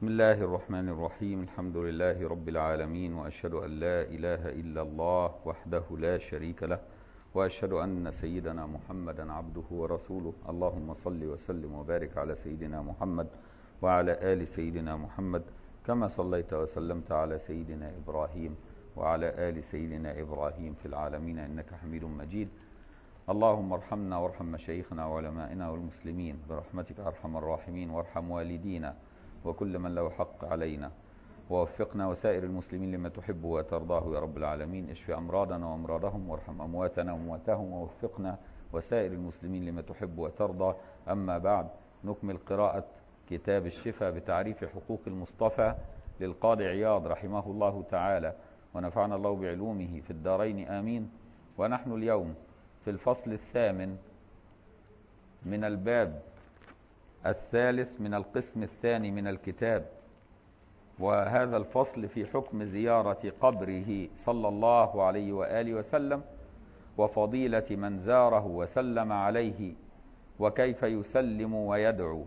بسم الله الرحمن الرحيم. الحمد لله رب العالمين، وأشهد أن لا إله إلا الله وحده لا شريك له، وأشهد أن سيدنا محمدا عبده ورسوله. اللهم صل وسلم وبارك على سيدنا محمد وعلى آل سيدنا محمد كما صليت وسلمت على سيدنا إبراهيم وعلى آل سيدنا إبراهيم في العالمين إنك حميد مجيد. اللهم ارحمنا وارحم مشايخنا وعلمائنا والمسلمين برحمتك أرحم الراحمين، وارحم والدينا وكل من له حق علينا، ووفقنا وسائر المسلمين لما تحب وترضاه يا رب العالمين. اشف أمراضنا وأمراضهم، وارحم أمواتنا وأمواتهم، ووفقنا وسائر المسلمين لما تحب وترضى. أما بعد، نكمل قراءة كتاب الشفاء بتعريف حقوق المصطفى للقاضي عياض رحمه الله تعالى، ونفعنا الله بعلومه في الدارين آمين. ونحن اليوم في الفصل الثامن من الباب الثالث من القسم الثاني من الكتاب، وهذا الفصل في حكم زيارة قبره صلى الله عليه وآله وسلم، وفضيلة من زاره وسلم عليه، وكيف يسلم ويدعو.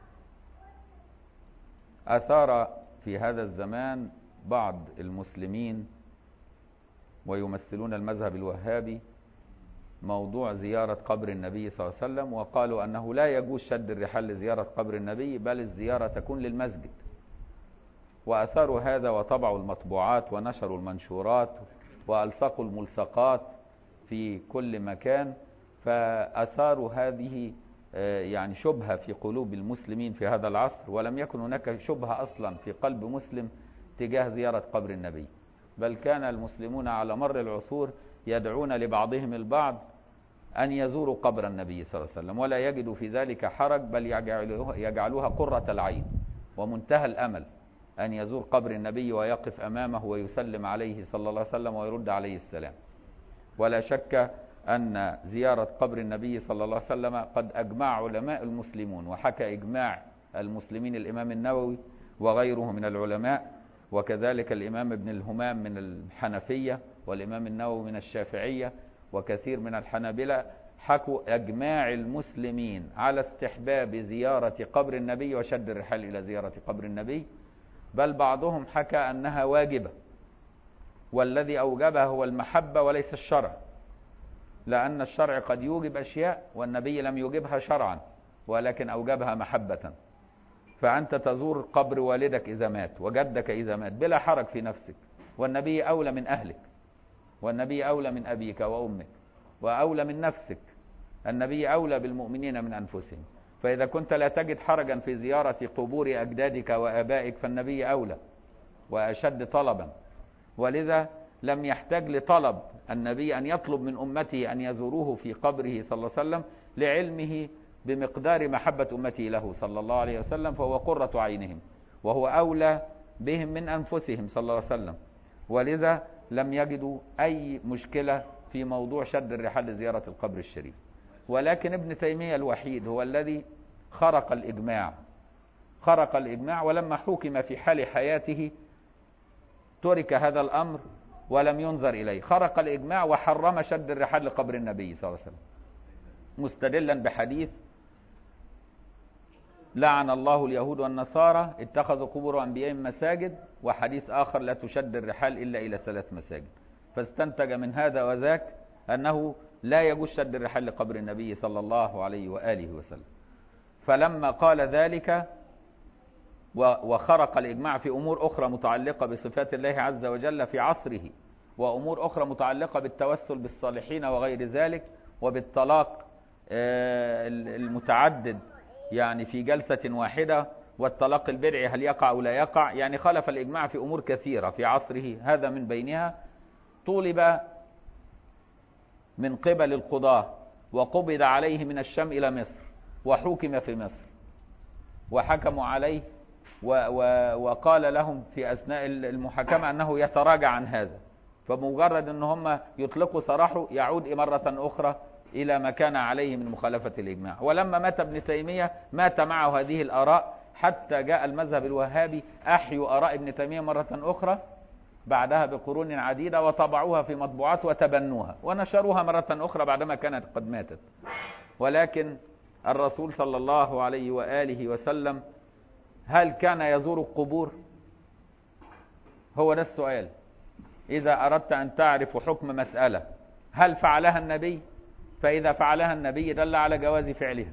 أثار في هذا الزمان بعض المسلمين ويمثلون المذهب الوهابي موضوع زيارة قبر النبي صلى الله عليه وسلم، وقالوا أنه لا يجوز شد الرحال لزيارة قبر النبي، بل الزيارة تكون للمسجد. وأثاروا هذا وطبعوا المطبوعات ونشروا المنشورات وألصقوا الملصقات في كل مكان، فأثاروا هذه يعني شبهة في قلوب المسلمين في هذا العصر، ولم يكن هناك شبهة أصلا في قلب مسلم تجاه زيارة قبر النبي، بل كان المسلمون على مر العصور يدعون لبعضهم البعض أن يزوروا قبر النبي صلى الله عليه وسلم، ولا يجدوا في ذلك حرج، بل يجعلوها قرة العين ومنتهى الأمل أن يزور قبر النبي ويقف أمامه ويسلم عليه صلى الله عليه وسلم ويرد عليه السلام. ولا شك أن زيارة قبر النبي صلى الله عليه وسلم قد أجمع علماء المسلمون، وحكى إجماع المسلمين الإمام النووي وغيره من العلماء، وكذلك الإمام ابن الهمام من الحنفية، والإمام النووي من الشافعية، وكثير من الحنابلة، حكوا أجماع المسلمين على استحباب زيارة قبر النبي وشد الرحال إلى زيارة قبر النبي، بل بعضهم حكى أنها واجبة، والذي أوجبها هو المحبة وليس الشرع، لأن الشرع قد يوجب أشياء والنبي لم يوجبها شرعا، ولكن أوجبها محبة. فأنت تزور قبر والدك إذا مات وجدك إذا مات بلا حرج في نفسك، والنبي أولى من أهلك، والنبي أولى من أبيك وأمك، وأولى من نفسك. النبي أولى بالمؤمنين من أنفسهم، فإذا كنت لا تجد حرجا في زيارة قبور أجدادك وآبائك فالنبي أولى وأشد طلبا. ولذا لم يحتاج لطلب النبي أن يطلب من أمته أن يزوروه في قبره صلى الله عليه وسلم، لعلمه بمقدار محبة أمته له صلى الله عليه وسلم، فهو قرة عينهم وهو أولى بهم من أنفسهم صلى الله عليه وسلم. ولذا لم يجدوا أي مشكلة في موضوع شد الرحال لزيارة القبر الشريف. ولكن ابن تيمية الوحيد هو الذي خرق الإجماع، ولما حكم في حال حياته ترك هذا الأمر ولم ينظر إليه، خرق الإجماع وحرم شد الرحال لقبر النبي صلى الله عليه وسلم، مستدلا بحديث لعن الله اليهود والنصارى اتخذوا قبور أنبيائهم مساجد، وحديث آخر لا تشد الرحال إلا إلى 3 مساجد. فاستنتج من هذا وذاك أنه لا يجوز شد الرحال لقبر النبي صلى الله عليه وآله وسلم. فلما قال ذلك وخرق الإجماع في أمور أخرى متعلقة بصفات الله عز وجل في عصره، وأمور أخرى متعلقة بالتوسل بالصالحين وغير ذلك، وبالطلاق المتعدد يعني في جلسة واحدة، والطلاق البدعي هل يقع أو لا يقع، يعني خالف الإجماع في أمور كثيرة في عصره، هذا من بينها. طولب من قبل القضاة وقبض عليه من الشام إلى مصر، وحكم في مصر، وحكموا عليه وقال لهم في أثناء المحاكمة أنه يتراجع عن هذا، فمجرد أن هم يطلقوا سراحه يعود مرة أخرى إلى ما كان عليه من مخالفة الإجماع. ولما مات ابن تيمية مات معه هذه الآراء، حتى جاء المذهب الوهابي أحيوا آراء ابن تيمية مرة أخرى بعدها بقرون عديدة، وطبعوها في مطبوعات وتبنوها ونشروها مرة أخرى بعدما كانت قد ماتت. ولكن الرسول صلى الله عليه وآله وسلم هل كان يزور القبور؟ هو ده السؤال. إذا أردت أن تعرف حكم مسألة هل فعلها النبي؟ فإذا فعلها النبي دل على جواز فعلها،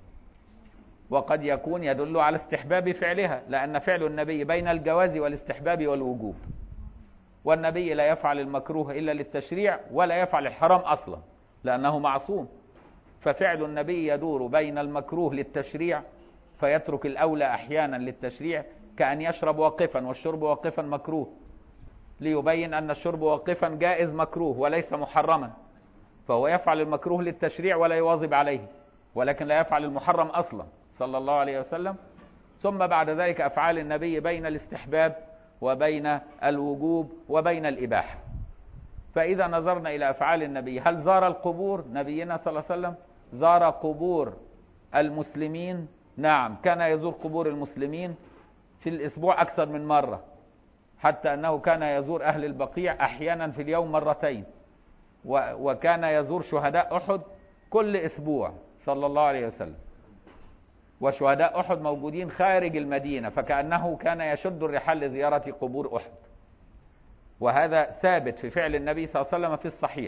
وقد يكون يدل على استحباب فعلها، لأن فعل النبي بين الجواز والاستحباب والوجوب، والنبي لا يفعل المكروه إلا للتشريع ولا يفعل الحرام أصلا لأنه معصوم. ففعل النبي يدور بين المكروه للتشريع فيترك الأولى أحيانا للتشريع، كأن يشرب واقفا، والشرب واقفا مكروه، ليبين أن الشرب واقفا جائز مكروه وليس محرما، فهو يفعل المكروه للتشريع ولا يواظب عليه، ولكن لا يفعل المحرم أصلا صلى الله عليه وسلم. ثم بعد ذلك أفعال النبي بين الاستحباب وبين الوجوب وبين الإباحة. فإذا نظرنا إلى أفعال النبي، هل زار القبور؟ نبينا صلى الله عليه وسلم زار قبور المسلمين، نعم كان يزور قبور المسلمين في الأسبوع أكثر من مرة، حتى أنه كان يزور أهل البقيع أحيانا في اليوم مرتين، وكان يزور شهداء أحد كل أسبوع صلى الله عليه وسلم، وشهداء أحد موجودين خارج المدينة، فكأنه كان يشد الرحال لزيارة قبور أحد. وهذا ثابت في فعل النبي صلى الله عليه وسلم في الصحيح.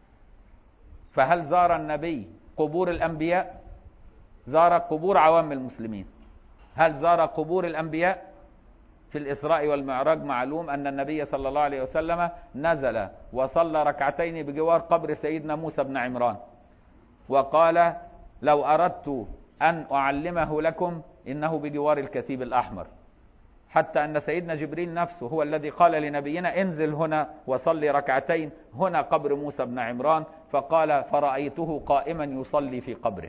فهل زار النبي قبور الأنبياء؟ زار قبور عوام المسلمين. هل زار قبور الأنبياء؟ في الإسراء والمعراج معلوم أن النبي صلى الله عليه وسلم نزل وصلى ركعتين بجوار قبر سيدنا موسى بن عمران، وقال لو أردت أن أعلمه لكم إنه بجوار الكثيب الأحمر، حتى أن سيدنا جبريل نفسه هو الذي قال لنبينا انزل هنا وصلي ركعتين، هنا قبر موسى بن عمران، فقال فرأيته قائما يصلي في قبره،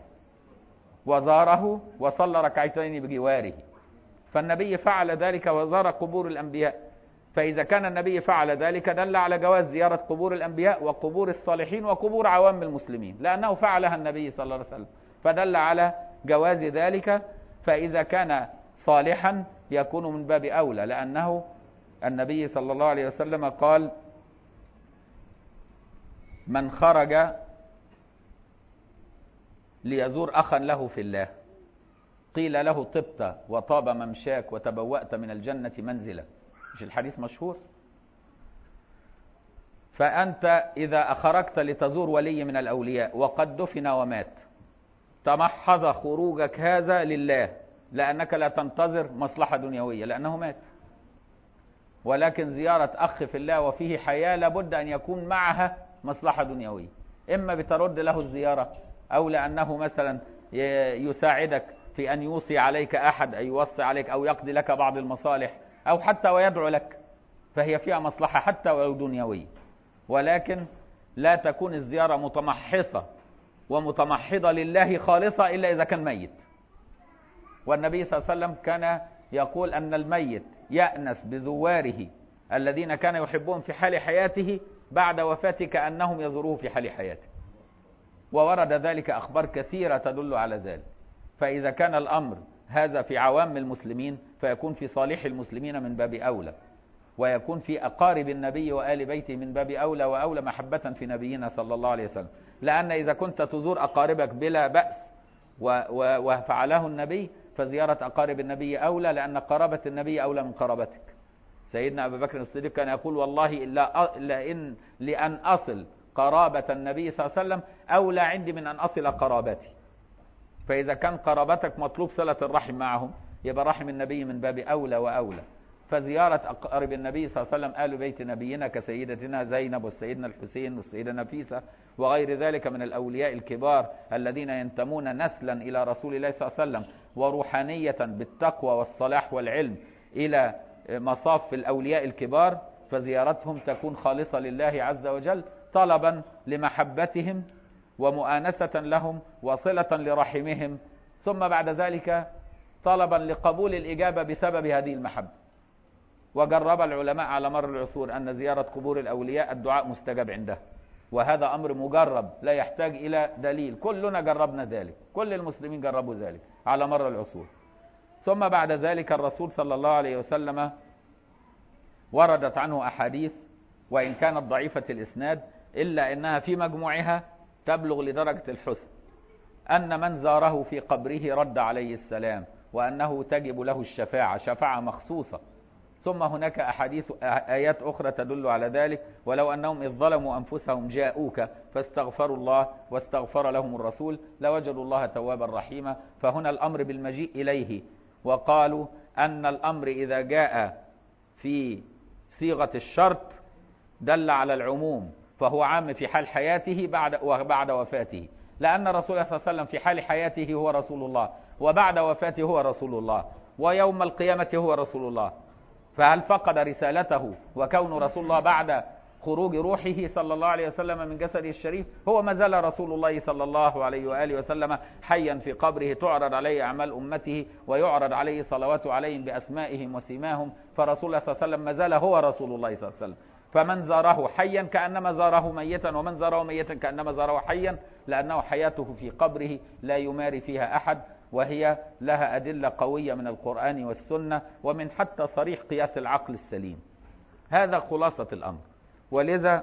وزاره وصلى ركعتين بجواره. فالنبي فعل ذلك وزار قبور الأنبياء. فإذا كان النبي فعل ذلك دل على جواز زيارة قبور الأنبياء وقبور الصالحين وقبور عوام المسلمين، لأنه فعلها النبي صلى الله عليه وسلم، فدل على جواز ذلك. فإذا كان صالحا يكون من باب أولى، لأنه النبي صلى الله عليه وسلم قال من خرج ليزور أخا له في الله قيل له طبت وطاب ممشاك وتبوأت من الجنة منزلا، مش الحديث مشهور؟ فأنت إذا أخرجت لتزور ولي من الأولياء وقد دفن ومات، تمحض خروجك هذا لله، لأنك لا تنتظر مصلحة دنيوية لأنه مات. ولكن زيارة أخ في الله وفيه حياة لابد أن يكون معها مصلحة دنيوية، إما بترد له الزيارة، أو لأنه مثلا يساعدك في أن يوصي عليك أحد، أي يوصي عليك أو يقضي لك بعض المصالح، أو حتى ويدعو لك، فهي فيها مصلحة حتى ولو دنيوية. ولكن لا تكون الزيارة متمحصة ومتمحضة لله خالصة إلا إذا كان ميت. والنبي صلى الله عليه وسلم كان يقول أن الميت يأنس بزواره الذين كان يحبهم في حال حياته بعد وفاته كأنهم يزوروه في حال حياته، وورد ذلك أخبار كثيرة تدل على ذلك. فإذا كان الأمر هذا في عوام المسلمين فيكون في صالح المسلمين من باب أولى، ويكون في أقارب النبي وآل بيته من باب أولى وأولى محبة في نبينا صلى الله عليه وسلم. لأن إذا كنت تزور أقاربك بلا بأس وفعله النبي، فزيارة أقارب النبي أولى، لأن قرابة النبي أولى من قرابتك. سيدنا أبو بكر الصديق كان يقول والله لأن أصل قرابة النبي صلى الله عليه وسلم أولى عندي من أن أصل قرابتي. فإذا كان قرابتك مطلوب صلة الرحم معهم، يبقى رحم النبي من باب أولى وأولى. فزيارة أقارب النبي صلى الله عليه وسلم آل بيت نبينا كسيدتنا زينب والسيدنا الحسين والسيدة نفيسة وغير ذلك من الأولياء الكبار الذين ينتمون نسلا إلى رسول الله صلى الله عليه وسلم وروحانية بالتقوى والصلاح والعلم إلى مصاف الأولياء الكبار، فزيارتهم تكون خالصة لله عز وجل طلبا لمحبتهم ومؤانسة لهم وصلة لرحمهم، ثم بعد ذلك طلبا لقبول الإجابة بسبب هذه المحبة. وجرب العلماء على مر العصور أن زيارة قبور الأولياء الدعاء مستجاب عنده، وهذا أمر مجرب لا يحتاج إلى دليل، كلنا جربنا ذلك، كل المسلمين جربوا ذلك على مر العصور. ثم بعد ذلك الرسول صلى الله عليه وسلم وردت عنه أحاديث وإن كانت ضعيفة الإسناد إلا أنها في مجموعها تبلغ لدرجة الحسن، أن من زاره في قبره رد عليه السلام وأنه تجب له الشفاعة، شفاعة مخصوصة. ثم هناك آيات أخرى تدل على ذلك، ولو أنهم إذ ظلموا أنفسهم جاءوك فاستغفروا الله واستغفر لهم الرسول لوجدوا الله توابا رحيما. فهنا الأمر بالمجيء إليه، وقالوا أن الأمر إذا جاء في صيغة الشرط دل على العموم، فهو عام في حال حياته وبعد وفاته، لأن رسول الله صلى الله عليه وسلم في حال حياته هو رسول الله، وبعد وفاته هو رسول الله، ويوم القيامة هو رسول الله. فهل فقد رسالته وكون رسول الله بعد خروج روحه صلى الله عليه وسلم من جسده الشريف؟ هو ما زال رسول الله صلى الله عليه وآله وسلم حيا في قبره، تعرض عليه أعمال أمته ويعرض عليه صلوات عليهم بأسمائهم وسيماهم، فرسول الله صلى الله عليه وسلم ما زال هو رسول الله صلى الله عليه وسلم. فمن زاره حيا كأنما زاره ميتا، ومن زاره ميتا كأنما زاره حيا، لأنه حياته في قبره لا يماري فيها أحد، وهي لها أدلة قوية من القرآن والسنة ومن حتى صريح قياس العقل السليم. هذا خلاصة الأمر. ولذا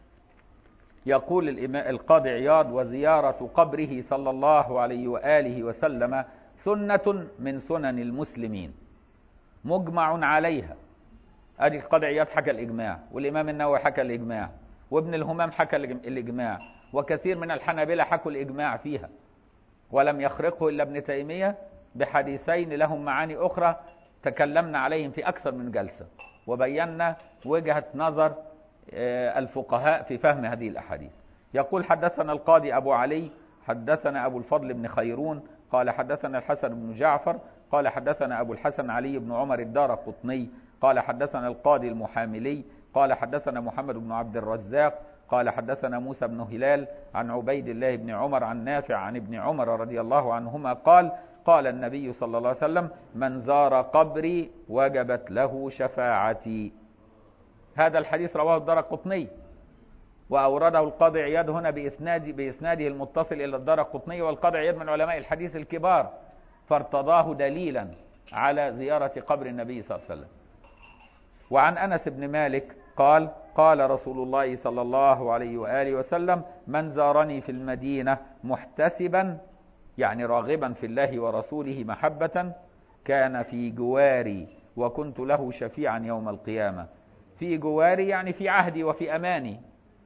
يقول القاضي عياض: وزيارة قبره صلى الله عليه وآله وسلم سنة من سنن المسلمين مجمع عليها. ادي القاضي عياض حكى الإجماع، والإمام النووي حكى الإجماع، وابن الهمام حكى الإجماع، وكثير من الحنابلة حكوا الإجماع فيها، ولم يخرقه إلا ابن تيمية بحديثين لهم معاني أخرى تكلمنا عليهم في أكثر من جلسة، وبينا وجهة نظر الفقهاء في فهم هذه الأحاديث. يقول: حدثنا القاضي أبو علي حدثنا أبو الفضل بن خيرون قال حدثنا الحسن بن جعفر قال حدثنا أبو الحسن علي بن عمر الدارقطني قال حدثنا القاضي المحاملي قال حدثنا محمد بن عبد الرزاق قال حدثنا موسى بن هلال عن عبيد الله بن عمر عن نافع عن ابن عمر رضي الله عنهما قال: قال النبي صلى الله عليه وسلم: من زار قبري وجبت له شفاعتي. هذا الحديث رواه الدارقطني، وأورده القاضي عياض هنا بإسناده المتصل إلى الدارقطني، والقاضي عياض من علماء الحديث الكبار، فارتضاه دليلا على زيارة قبر النبي صلى الله عليه وسلم. وعن أنس بن مالك قال: قال رسول الله صلى الله عليه وآله وسلم: من زارني في المدينة محتسبا، يعني راغبا في الله ورسوله محبة، كان في جواري وكنت له شفيعا يوم القيامة. في جواري يعني في عهدي وفي أماني،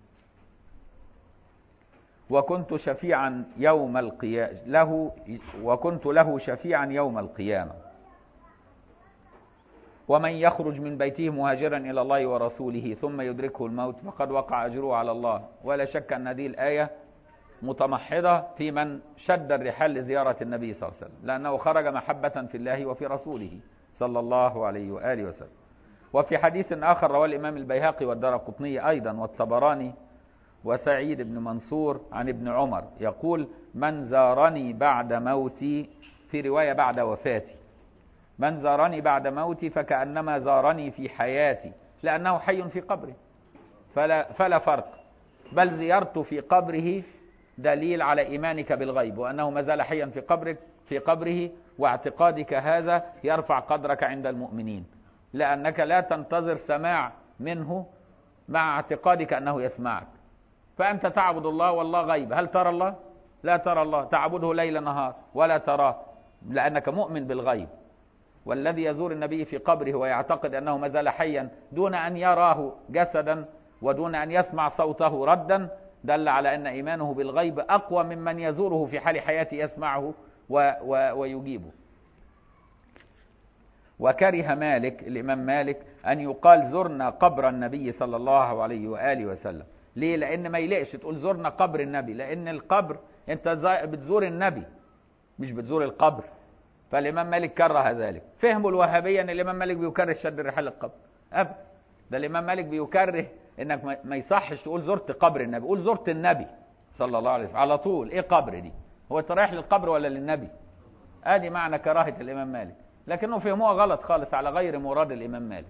وكنت شفيعا يوم القيامة وكنت له شفيعا يوم القيامة. ومن يخرج من بيته مهاجرا إلى الله ورسوله ثم يدركه الموت فقد وقع أجره على الله. ولا شك أن هذه الآية متمحضة في من شد الرحال لزيارة النبي صلى الله عليه وسلم، لأنه خرج محبة في الله وفي رسوله صلى الله عليه وآله وسلم. وفي حديث آخر رواه الإمام البيهقي والدارقطني أيضا والطبراني وسعيد بن منصور عن ابن عمر يقول: من زارني بعد موتي، في رواية بعد وفاتي، من زارني بعد موتي فكأنما زارني في حياتي، لأنه حي في قبره فلا فرق، بل زيارته في قبره دليل على إيمانك بالغيب وأنه ما زال حيا في قبره، واعتقادك هذا يرفع قدرك عند المؤمنين، لأنك لا تنتظر سماع منه مع اعتقادك أنه يسمعك. فأنت تعبد الله والله غيب، هل ترى الله؟ لا ترى الله، تعبده ليل نهار ولا تراه، لأنك مؤمن بالغيب. والذي يزور النبي في قبره ويعتقد أنه ما زال حيا دون أن يراه جسدا ودون أن يسمع صوته ردا، دل على أن إيمانه بالغيب أقوى ممن يزوره في حال حياته يسمعه ويجيبه. وكره مالك، الإمام مالك، أن يقال زرنا قبر النبي صلى الله عليه وآله وسلم. ليه؟ لأن ما يلقش تقول زرنا قبر النبي، لأن القبر أنت بتزور النبي مش بتزور القبر. فالإمام مالك كره ذلك. فهموا الوهابية أن الإمام مالك بيكره شد الرحال القبر؟ أبدا، ده الإمام مالك بيكره إنك ما يصحش تقول زرت قبر النبي، قول زرت النبي صلى الله عليه وسلم على طول. إيه قبر دي؟ هو أنت رايح للقبر ولا للنبي؟ آدي معنى كراهة الإمام مالك، لكنه فهموها غلط خالص على غير مراد الإمام مالك.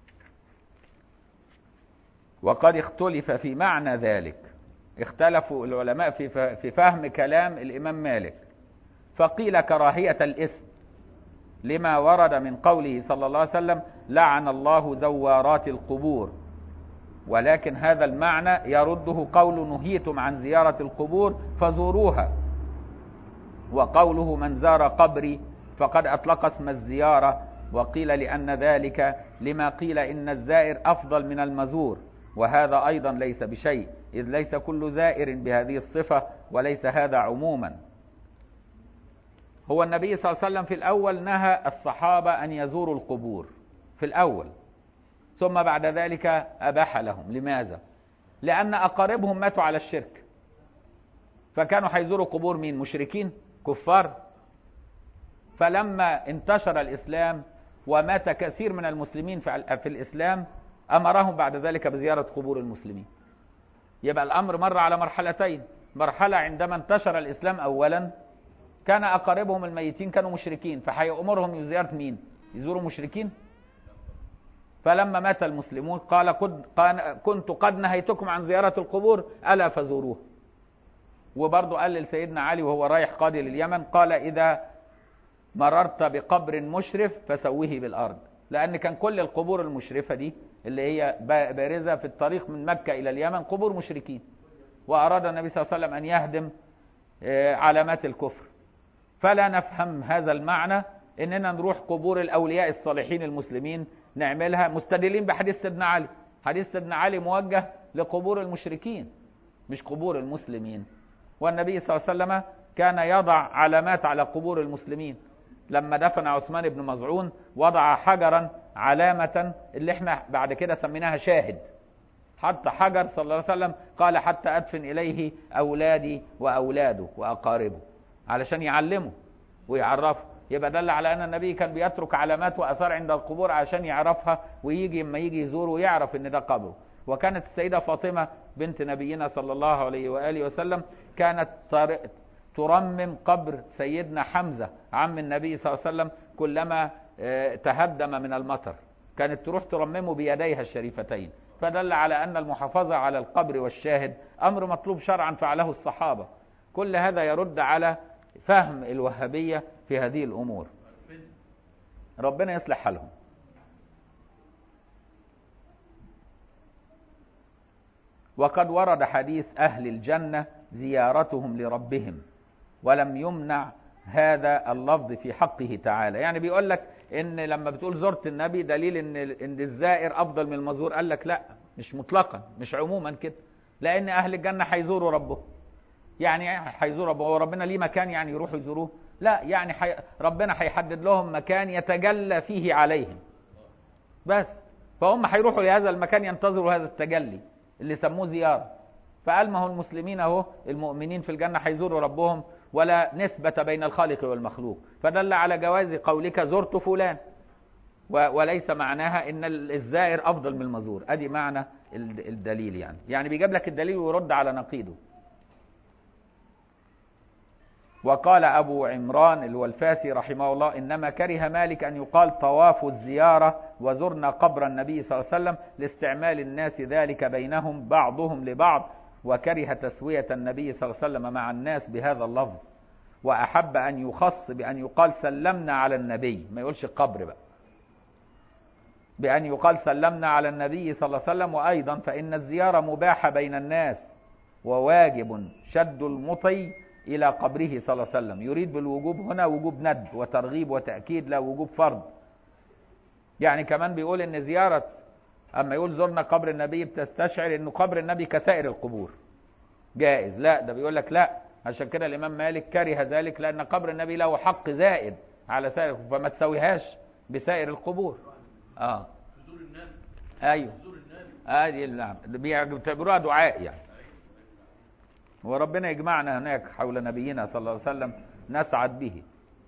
وقد اختلف في معنى ذلك، اختلفوا العلماء في فهم كلام الإمام مالك، فقيل كراهية الاسم لما ورد من قوله صلى الله عليه وسلم: لعن الله زوارات القبور، ولكن هذا المعنى يرده قول نهيتم عن زيارة القبور فزوروها، وقوله من زار قبري فقد أطلق اسم الزيارة، وقيل لأن ذلك لما قيل إن الزائر أفضل من المزور، وهذا أيضا ليس بشيء، إذ ليس كل زائر بهذه الصفة، وليس هذا عموما. هو النبي صلى الله عليه وسلم في الأول نهى الصحابة أن يزوروا القبور في الأول، ثم بعد ذلك أباح لهم. لماذا؟ لأن أقاربهم ماتوا على الشرك، فكانوا هيزوروا قبور مين؟ مشركين كفار. فلما انتشر الإسلام ومات كثير من المسلمين في الإسلام، أمرهم بعد ذلك بزيارة قبور المسلمين. يبقى الأمر مر على مرحلتين. مرحلة عندما انتشر الإسلام أولا كان أقاربهم الميتين كانوا مشركين، فهيأمرهم بزيارة مين؟ يزوروا مشركين. فلما مات المسلمون قال كنت قد نهيتكم عن زيارة القبور ألا فزوروه. وبرضه قال لسيدنا علي وهو رايح قاضي لليمن، قال إذا مررت بقبر مشرف فسويه بالأرض، لأن كان كل القبور المشرفة دي اللي هي بارزة في الطريق من مكة إلى اليمن قبور مشركين، وأراد النبي صلى الله عليه وسلم أن يهدم علامات الكفر. فلا نفهم هذا المعنى إننا نروح قبور الأولياء الصالحين المسلمين نعملها مستدلين بحديث سيدنا علي. حديث سيدنا علي موجه لقبور المشركين مش قبور المسلمين. والنبي صلى الله عليه وسلم كان يضع علامات على قبور المسلمين. لما دفن عثمان بن مظعون وضع حجرا علامة اللي احنا بعد كده سميناها شاهد، حتى حجر صلى الله عليه وسلم قال حتى أدفن إليه أولادي وأولاده وأقاربه، علشان يعلموا ويعرفوا. يبقى دل على أن النبي كان بيترك علامات وأثار عند القبور عشان يعرفها، ويجي لما يجي يزوره ويعرف ان ده قبره. وكانت السيدة فاطمة بنت نبينا صلى الله عليه وآله وسلم كانت ترمم قبر سيدنا حمزة عم النبي صلى الله عليه وسلم كلما تهدم من المطر، كانت تروح ترممه بيديها الشريفتين. فدل على أن المحافظة على القبر والشاهد أمر مطلوب شرعا فعله الصحابة. كل هذا يرد على فهم الوهابية في هذه الأمور. ربنا يصلح حالهم. وقد ورد حديث أهل الجنة زيارتهم لربهم، ولم يمنع هذا اللفظ في حقه تعالى. يعني بيقول لك ان لما بتقول زرت النبي دليل ان الزائر افضل من المزور. قال لك لا، مش مطلقا، مش عموما كده، لان اهل الجنة هيزوروا ربهم. يعني هيزوروا ربهم، وربنا ليه مكان يعني يروحوا يزوروه؟ لا، يعني ربنا هيحدد لهم مكان يتجلى فيه عليهم بس، فهم هيروحوا لهذا المكان ينتظروا هذا التجلي اللي سموه زيارة. فقال ما هو المسلمين اهو المؤمنين في الجنة هيزوروا ربهم، ولا نسبة بين الخالق والمخلوق. فدل على جواز قولك زرت فلان، وليس معناها ان الزائر افضل من المزور. ادي معنى الدليل. يعني بيجيب لك الدليل ويرد على نقيضه. وقال أبو عمران اللي هو الفاسي رحمه الله إنما كره مالك أن يقال طواف الزيارة وزرنا قبر النبي صلى الله عليه وسلم لاستعمال الناس ذلك بينهم بعضهم لبعض، وكره تسوية النبي صلى الله عليه وسلم مع الناس بهذا اللفظ، وأحب أن يخص بأن يقال سلمنا على النبي، ما يقولش قبر بقى، بأن يقال سلمنا على النبي صلى الله عليه وسلم. وأيضا فإن الزيارة مباحة بين الناس، وواجب شد المطي إلى قبره صلى الله عليه وسلم. يريد بالوجوب هنا وجوب ند وترغيب وتأكيد، لا وجوب فرض. يعني كمان بيقول إن زيارة أما يقول زرنا قبر النبي بتستشعر إنه قبر النبي كسائر القبور جائز. لا، ده بيقول لك لا، عشان كده الإمام مالك كره ذلك، لأن قبر النبي له حق زائد على سائر القبور، فما تسويهاش بسائر القبور. زور النبي. أيوه، زور النبي. نعم، بيعتبروها دعاء يعني. وربنا يجمعنا هناك حول نبينا صلى الله عليه وسلم نسعد به.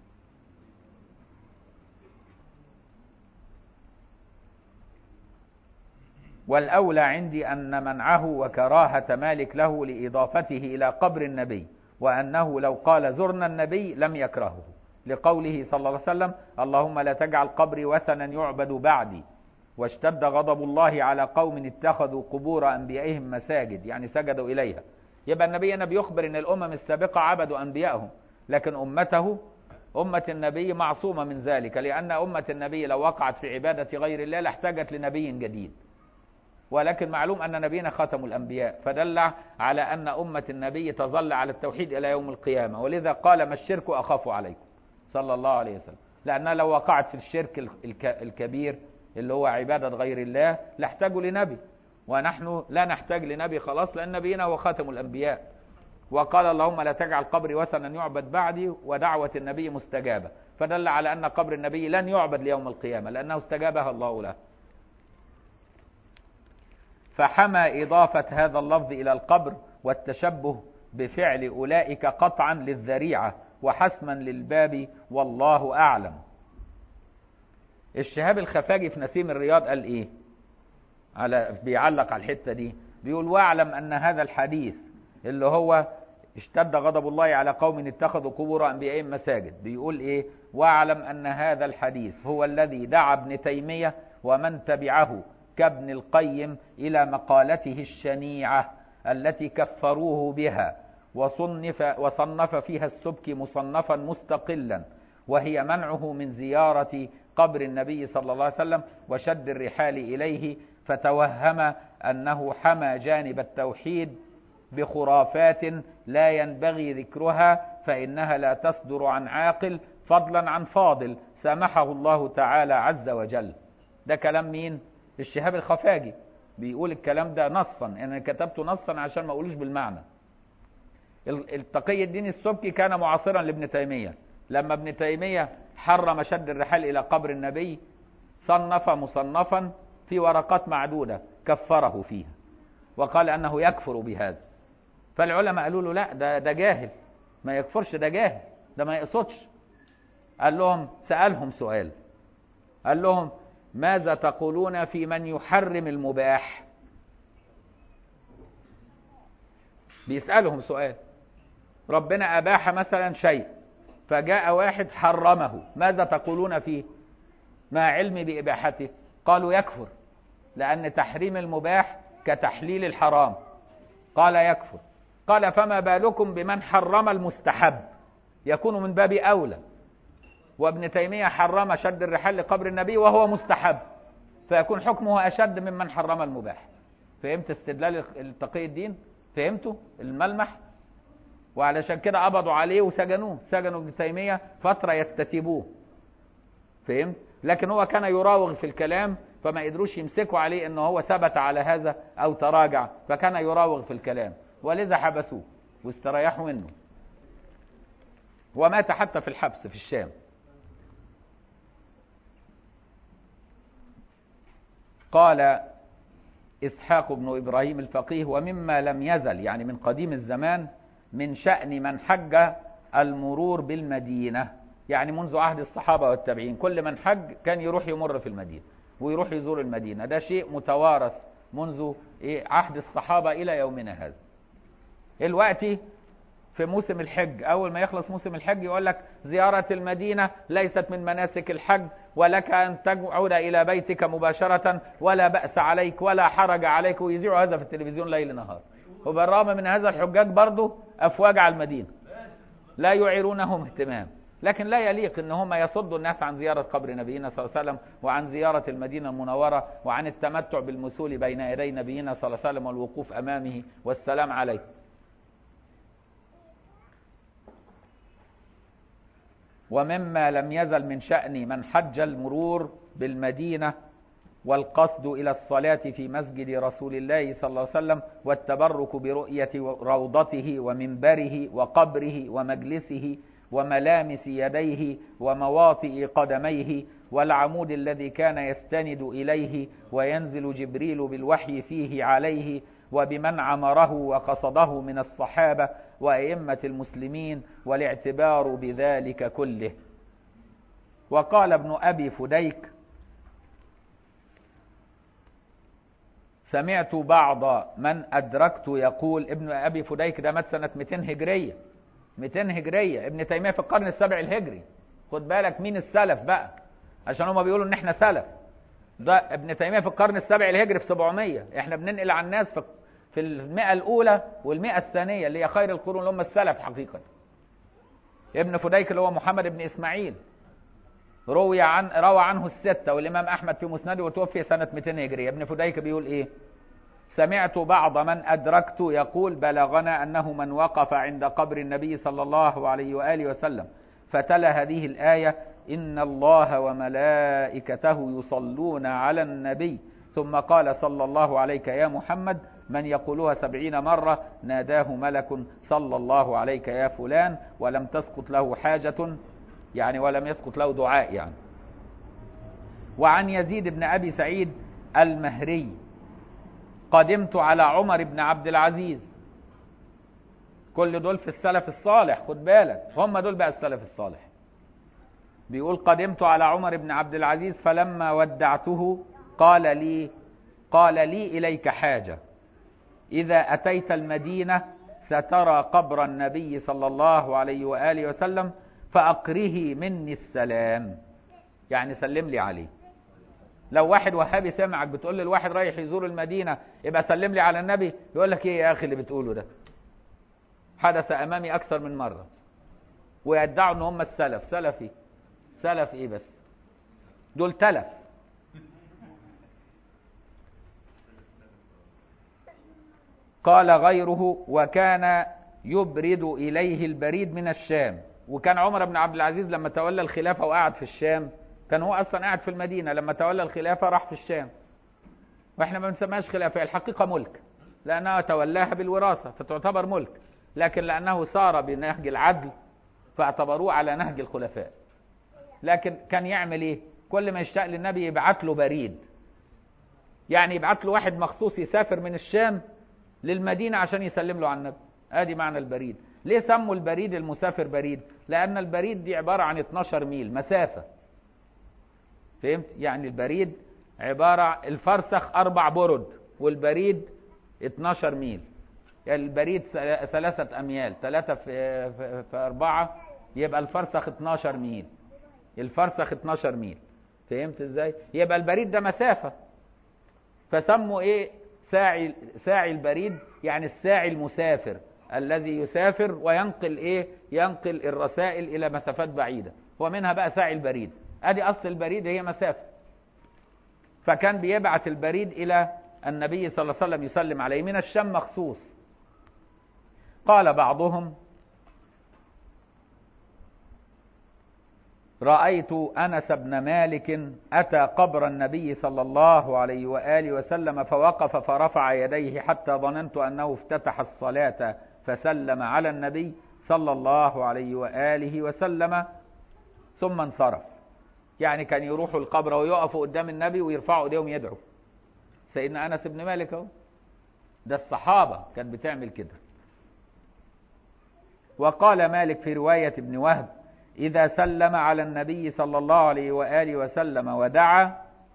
والأولى عندي أن منعه وكراهة مالك له لإضافته إلى قبر النبي، وأنه لو قال زرنا النبي لم يكرهه، لقوله صلى الله عليه وسلم اللهم لا تجعل قبري وثنا يعبد بعدي، واشتد غضب الله على قوم اتخذوا قبور أنبيائهم مساجد، يعني سجدوا إليها. يبقى النبي هنا بيخبر ان الامم السابقة عبدوا انبيائهم، لكن امته امة النبي معصومة من ذلك، لان امة النبي لو وقعت في عبادة غير الله لاحتاجت لنبي جديد. ولكن معلوم ان نبينا خاتم الانبياء، فدل على ان امة النبي تظل على التوحيد الى يوم القيامة. ولذا قال ما الشرك اخاف عليكم صلى الله عليه وسلم، لأنها لو وقعت في الشرك الكبير اللي هو عبادة غير الله لاحتاجوا لنبي، ونحن لا نحتاج لنبي خلاص، لأن نبينا هو خاتم الأنبياء، وقال اللهم لا تجعل قبري وثنا يعبد بعدي، ودعوة النبي مستجابة، فدل على أن قبر النبي لن يعبد ليوم القيامة لأنه استجابها الله له. فحمى إضافة هذا اللفظ إلى القبر والتشبه بفعل أولئك قطعا للذريعة وحسما للباب، والله أعلم. الشهاب الخفاجي في نسيم الرياض قال إيه؟ بيعلق على الحتة دي، بيقول واعلم أن هذا الحديث اللي هو اشتد غضب الله على قوم اتخذوا قبور أنبيائهم مساجد، بيقول إيه؟ واعلم أن هذا الحديث هو الذي دعا ابن تيمية ومن تبعه كابن القيم إلى مقالته الشنيعة التي كفروه بها، وصنف فيها السبكي مصنفا مستقلا، وهي منعه من زيارة قبر النبي صلى الله عليه وسلم وشد الرحال إليه، فتوهم أنه حمى جانب التوحيد بخرافات لا ينبغي ذكرها، فإنها لا تصدر عن عاقل فضلا عن فاضل سامحه الله تعالى عز وجل. ده كلام مين؟ الشهاب الخفاجي بيقول الكلام ده نصا، انا كتبته نصا عشان ما اقولوش بالمعنى. التقي الدين السبكي كان معاصرا لابن تيمية، لما ابن تيمية حرم شد الرحال الى قبر النبي صنف مصنفا في ورقات معدودة كفره فيها وقال انه يكفر بهذا، فالعلماء قالوا له لا ده جاهل، ما يكفرش، ده جاهل، ده ما يقصدش. قال لهم، سألهم سؤال، قال لهم ماذا تقولون في من يحرم المباح؟ بيسألهم سؤال، ربنا أباح مثلا شيء فجاء واحد حرمه، ماذا تقولون فيه مع علم بإباحته؟ قالوا يكفر، لأن تحريم المباح كتحليل الحرام. قال يكفر. قال فما بالكم بمن حرم المستحب؟ يكون من باب أولى، وابن تيمية حرم شد الرحال لقبر النبي وهو مستحب، فيكون حكمه أشد ممن حرم المباح. فهمت استدلال التقي الدين؟ فهمتوا الملمح؟ وعلشان كده قبضوا عليه وسجنوه، سجنوا ابن تيمية فترة يستتيبوه، فهمت؟ لكن هو كان يراوغ في الكلام فما قدروش يمسكوا عليه انه هو ثبت على هذا او تراجع، فكان يراوغ في الكلام ولذا حبسوه واستريحوا منه، ومات حتى في الحبس في الشام. قال إسحاق بن إبراهيم الفقيه ومما لم يزل، يعني من قديم الزمان، من شأن من حج المرور بالمدينة، يعني منذ عهد الصحابة والتابعين كل من حج كان يروح يمر في المدينة ويروح يزور المدينة، ده شيء متوارث منذ عهد الصحابة إلى يومنا هذا. الوقت في موسم الحج، أول ما يخلص موسم الحج يقول لك زيارة المدينة ليست من مناسك الحج، ولك أن تعود إلى بيتك مباشرة ولا بأس عليك ولا حرج عليك، ويذيعوا هذا في التلفزيون ليل نهار. وبالرغم من هذا الحجاج برضو أفواج على المدينة لا يعيرونهم اهتمام، لكن لا يليق ان هم يصدوا الناس عن زيارة قبر نبينا صلى الله عليه وسلم وعن زيارة المدينة المنورة وعن التمتع بالمسول بين يدي نبينا صلى الله عليه وسلم والوقوف أمامه والسلام عليه. ومما لم يزل من شأن من حج المرور بالمدينة والقصد إلى الصلاة في مسجد رسول الله صلى الله عليه وسلم والتبرك برؤية روضته ومنبره وقبره ومجلسه وملامس يديه ومواطئ قدميه والعمود الذي كان يستند إليه وينزل جبريل بالوحي فيه عليه، وبمن عمره وقصده من الصحابة وأئمة المسلمين، والاعتبار بذلك كله. وقال ابن أبي فديك سمعت بعض من أدركت يقول، ابن أبي فديك ده مات سنة 200 هجرية، 200 هجرية، ابن تيمية في القرن السابع الهجري. خد بالك مين السلف بقى، عشان هما بيقولوا ان احنا سلف. ده ابن تيمية في القرن السابع الهجري في 700، احنا بننقل عن الناس في المئة الأولى والمئة الثانية اللي هي خير القرون اللي هم السلف حقيقة. ابن فديك اللي هو محمد بن إسماعيل روى عنه الستة، والإمام أحمد في مسنده، وتوفي سنة 200 هجرية. ابن فديك بيقول إيه؟ سمعت بعض من أدركت يقول بلغنا أنه من وقف عند قبر النبي صلى الله عليه وآله وسلم فتلا هذه الآية: إن الله وملائكته يصلون على النبي، ثم قال: صلى الله عليك يا محمد، من يقولها 70 مرة ناداه ملك: صلى الله عليك يا فلان، ولم تسقط له حاجة، يعني ولم يسقط له دعاء يعني. وعن يزيد بن أبي سعيد المهري: قدمت على عمر بن عبد العزيز. كل دول في السلف الصالح، خد بالك، هم دول بقى السلف الصالح. بيقول: قدمت على عمر بن عبد العزيز فلما ودعته قال لي إليك حاجة، إذا أتيت المدينة سترى قبر النبي صلى الله عليه وآله وسلم فأقره مني السلام، يعني سلم لي عليه. لو واحد وهابي سمعك بتقول للواحد رايح يزور المدينة يبقى سلم لي على النبي، يقول لك: ايه يا اخي اللي بتقوله ده؟ حدث امامي اكثر من مرة، ويدعوا ان هم السلف. سلف ايه بس؟ دول تلف. قال غيره: وكان يبرد إليه البريد من الشام. وكان عمر بن عبد العزيز لما تولى الخلافة وقعد في الشام، كان هو أصلا قاعد في المدينة، لما تولى الخلافة راح في الشام. وإحنا ما بنسميهاش خلافة، الحقيقة ملك، لأنها تولاها بالوراثة فتعتبر ملك، لكن لأنه سار بنهج العدل فاعتبروه على نهج الخلفاء. لكن كان يعمل إيه؟ كل ما يشتاق للنبي يبعت له بريد، يعني يبعت له واحد مخصوص يسافر من الشام للمدينة عشان يسلم له عن النبي. ادي معنى البريد. ليه سموا البريد المسافر بريد؟ لأن البريد دي عبارة عن 12 ميل مسافة. فهمت؟ يعني البريد عبارة، الفرسخ 4 برد والبريد 12 ميل. يعني البريد 3 أميال، 3 في 4 يبقى الفرسخ 12 ميل. الفرسخ 12 ميل. فهمت ازاي؟ يبقى البريد ده مسافة. فسموا ايه؟ ساعي البريد، يعني الساعي المسافر الذي يسافر وينقل ايه؟ ينقل الرسائل الى مسافات بعيدة، ومنها بقى ساعي البريد. ادي اصل البريد، هي مسافة. فكان بيبعث البريد الى النبي صلى الله عليه وسلم يسلم عليه من الشام مخصوص. قال بعضهم: رأيت أنس بن مالك أتى قبر النبي صلى الله عليه وآله وسلم فوقف فرفع يديه حتى ظننت أنه افتتح الصلاة فسلم على النبي صلى الله عليه وآله وسلم ثم انصرف. يعني كان يروحوا القبر ويقفوا قدام النبي ويرفعوا ايديهم يدعوا. سيدنا أنس بن مالك اهو، ده الصحابة كانت بتعمل كده. وقال مالك في رواية ابن وهب: إذا سلم على النبي صلى الله عليه وآله وسلم ودعا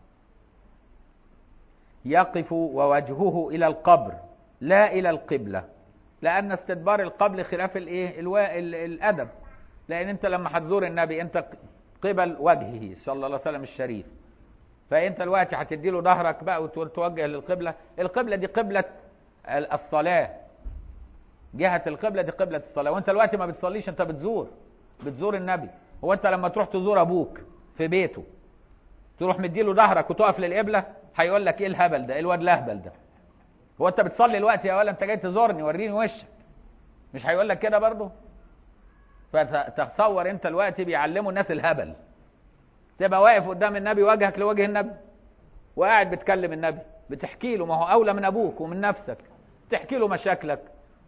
يقف ووجهه إلى القبر لا إلى القبلة، لأن استدبار القبر خلاف الأدب. لأن أنت لما هتزور النبي أنت قبل وجهه صلى الله عليه وسلم الشريف، فأنت الوقت هتدي له ظهرك بقى وتوجه للقبلة. القبلة دي قبلة الصلاة، جهة القبلة دي قبلة الصلاة. وأنت الوقت ما بتصليش، أنت بتزور النبي. هو أنت لما تروح تزور أبوك في بيته تروح مديله ظهرك وتقف للقبلة، هيقول لك إيه الهبل ده؟ إيه الواد الأهبل ده؟ هو أنت بتصلي الوقت يا ولا أنت جاي تزورني؟ وريني وشك. مش هيقول لك كده برضه؟ فتصور أنت الوقت بيعلموا الناس الهبل. تبقى واقف قدام النبي وجهك لوجه النبي وقاعد بتكلم النبي، بتحكي له، ما هو أولى من أبوك ومن نفسك، تحكي له مشاكلك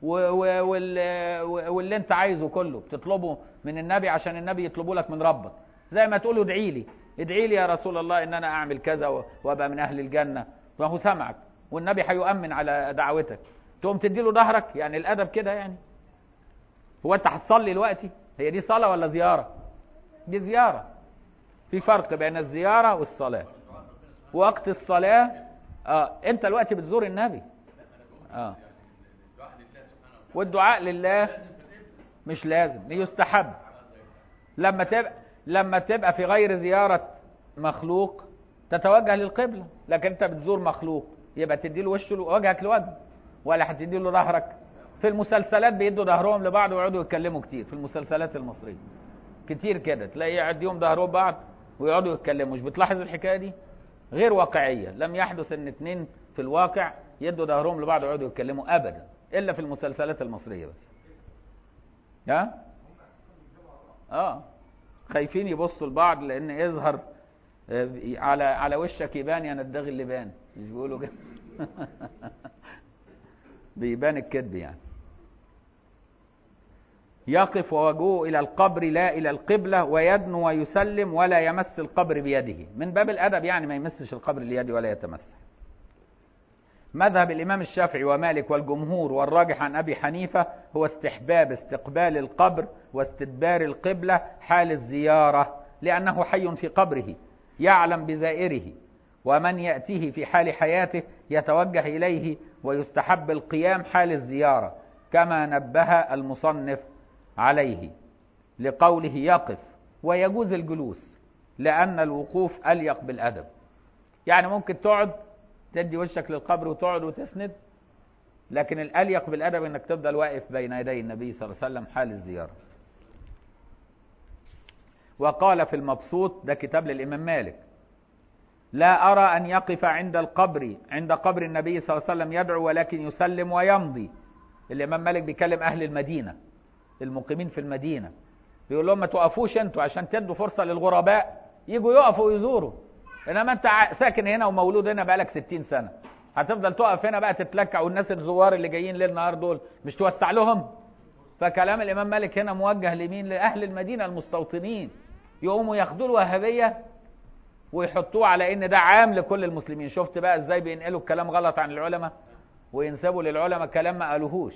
واللي انت عايزه كله بتطلبه من النبي عشان النبي يطلبه لك من ربك. زي ما تقوله ادعي لي يا رسول الله ان انا اعمل كذا وابقى من اهل الجنة، فهو سمعك والنبي هيؤمن على دعوتك، تقوم تدي له ظهرك. يعني الادب كده يعني. هو انت هتصلي دلوقتي؟ هي دي صلاة ولا زيارة؟ دي زيارة. في فرق بين الزيارة والصلاة. وقت الصلاة انت الوقت بتزور النبي والدعاء لله مش لازم، يستحب. لما تبقى في غير زيارة مخلوق تتوجه للقبلة، لكن انت بتزور مخلوق يبقى تدي له وجهك لوجه، ولا هتدي له ظهرك. في المسلسلات بيدوا ظهرهم لبعض ويقعدوا يتكلموا كتير. في المسلسلات المصرية كتير كده تلاقي يعديهم ظهرهم بعض ويقعدوا يتكلموا. مش بتلاحظ الحكاية دي؟ غير واقعية. لم يحدث ان 2 في الواقع يدوا ظهرهم لبعض ويقعدوا يتكلموا ابدا، الا في المسلسلات المصرية بس. خايفين يبصوا لبعض لان يظهر على وشك يبان يا ندغي اللبان، مش بيقولوا كده؟ بيبان الكذب يعني. يقف ووجهه إلى القبر لا إلى القبلة، ويدنو ويسلم ولا يمس القبر بيده، من باب الأدب يعني ما يمسش القبر اليد ولا يتمسح. مذهب الإمام الشافعي ومالك والجمهور والراجح عن أبي حنيفة هو استحباب استقبال القبر واستدبار القبلة حال الزيارة، لأنه حي في قبره يعلم بزائره، ومن يأتيه في حال حياته يتوجه إليه، ويستحب القيام حال الزيارة كما نبه المصنف عليه لقوله يقف، ويجوز الجلوس لأن الوقوف أليق بالأدب. يعني ممكن تقعد تدي وشك للقبر وتقعد وتسند، لكن الأليق بالأدب انك تفضل واقف بين يدي النبي صلى الله عليه وسلم حال الزيارة. وقال في المبسوط، ده كتاب للإمام مالك، لا أرى أن يقف عند قبر النبي صلى الله عليه وسلم يدعو، ولكن يسلم ويمضي. الإمام مالك بيكلم أهل المدينة المقيمين في المدينة، بيقول لهم ما توقفوش انتوا عشان تدوا فرصة للغرباء يجوا يقفوا ويزوروا، انما انت ساكن هنا ومولود هنا بقالك 60 سنة، هتفضل تقف هنا بقى تتلكع، والناس الزوار اللي جايين ليل نهار دول مش توسع لهم؟ فكلام الإمام مالك هنا موجه لمين؟ لأهل المدينة المستوطنين، يقوموا ياخدوا الوهابية ويحطوه على ان ده عام لكل المسلمين. شفت بقى ازاي بينقلوا الكلام غلط عن العلماء وينسبوا للعلماء كلام ما قالوهوش.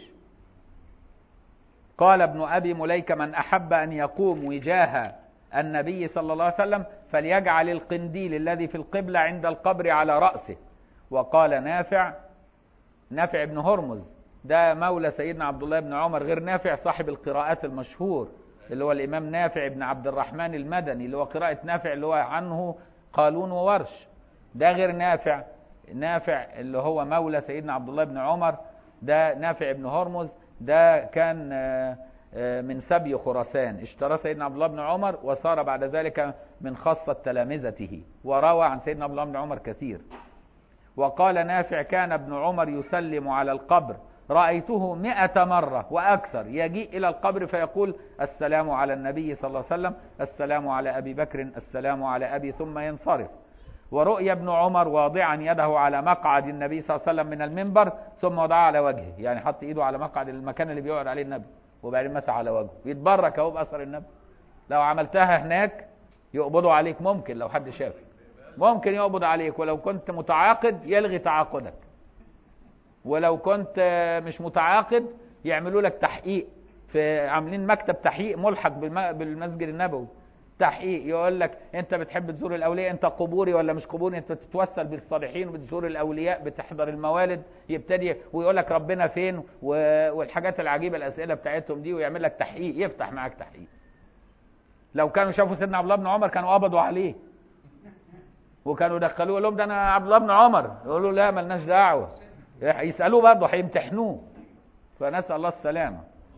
قال ابن أبي مليكة من أحب أن يقوم وجاه النبي صلى الله عليه وسلم فليجعل القنديل الذي في القبلة عند القبر على رأسه. وقال نافع بن هرمز، ده مولى سيدنا عبد الله بن عمر، غير نافع صاحب القراءات المشهور اللي هو الإمام نافع بن عبد الرحمن المدني، اللي هو قراءة نافع اللي هو عنه قالون وورش، ده غير نافع اللي هو مولى سيدنا عبد الله بن عمر، ده نافع بن هرمز، ده كان من سبي خراسان، اشترى سيدنا عبد الله بن عمر وصار بعد ذلك من خاصة تلامذته، وروى عن سيدنا عبد الله بن عمر كثير. وقال نافع كان ابن عمر يسلم على القبر رأيته 100 مرة وأكثر، يجيء إلى القبر فيقول السلام على النبي صلى الله عليه وسلم، السلام على أبي بكر، السلام على أبي، ثم ينصرف. ورؤي ابن عمر واضعا يده على مقعد النبي صلى الله عليه وسلم من المنبر ثم وضعها على وجهه، يعني حط ايده على مقعد المكان اللي بيقعد عليه النبي وبعدين مسح على وجهه، يتبرك اهو بأثر النبي. لو عملتها هناك يقبضوا عليك، ممكن لو حد شافك ممكن يقبض عليك، ولو كنت متعاقد يلغي تعاقدك، ولو كنت مش متعاقد يعملوا لك تحقيق، عاملين مكتب تحقيق ملحق بالمسجد النبوي، تحقيق يقول لك انت بتحب تزور الاولياء، انت قبوري ولا مش قبوري، انت تتوسل بالصالحين وبتزور الاولياء، بتحضر الموالد، يبتدي ويقول لك ربنا فين والحاجات العجيبه الاسئله بتاعتهم دي، ويعمل لك تحقيق، يفتح معاك تحقيق. لو كانوا شافوا سيدنا عبد الله بن عمر كانوا قبضوا عليه وكانوا دخلوه، يقول لهم ده انا عبد الله بن عمر، يقولوا لا ملناش دعوه، يسالوه برضه هيمتحنوه، فنسال الله السلامه.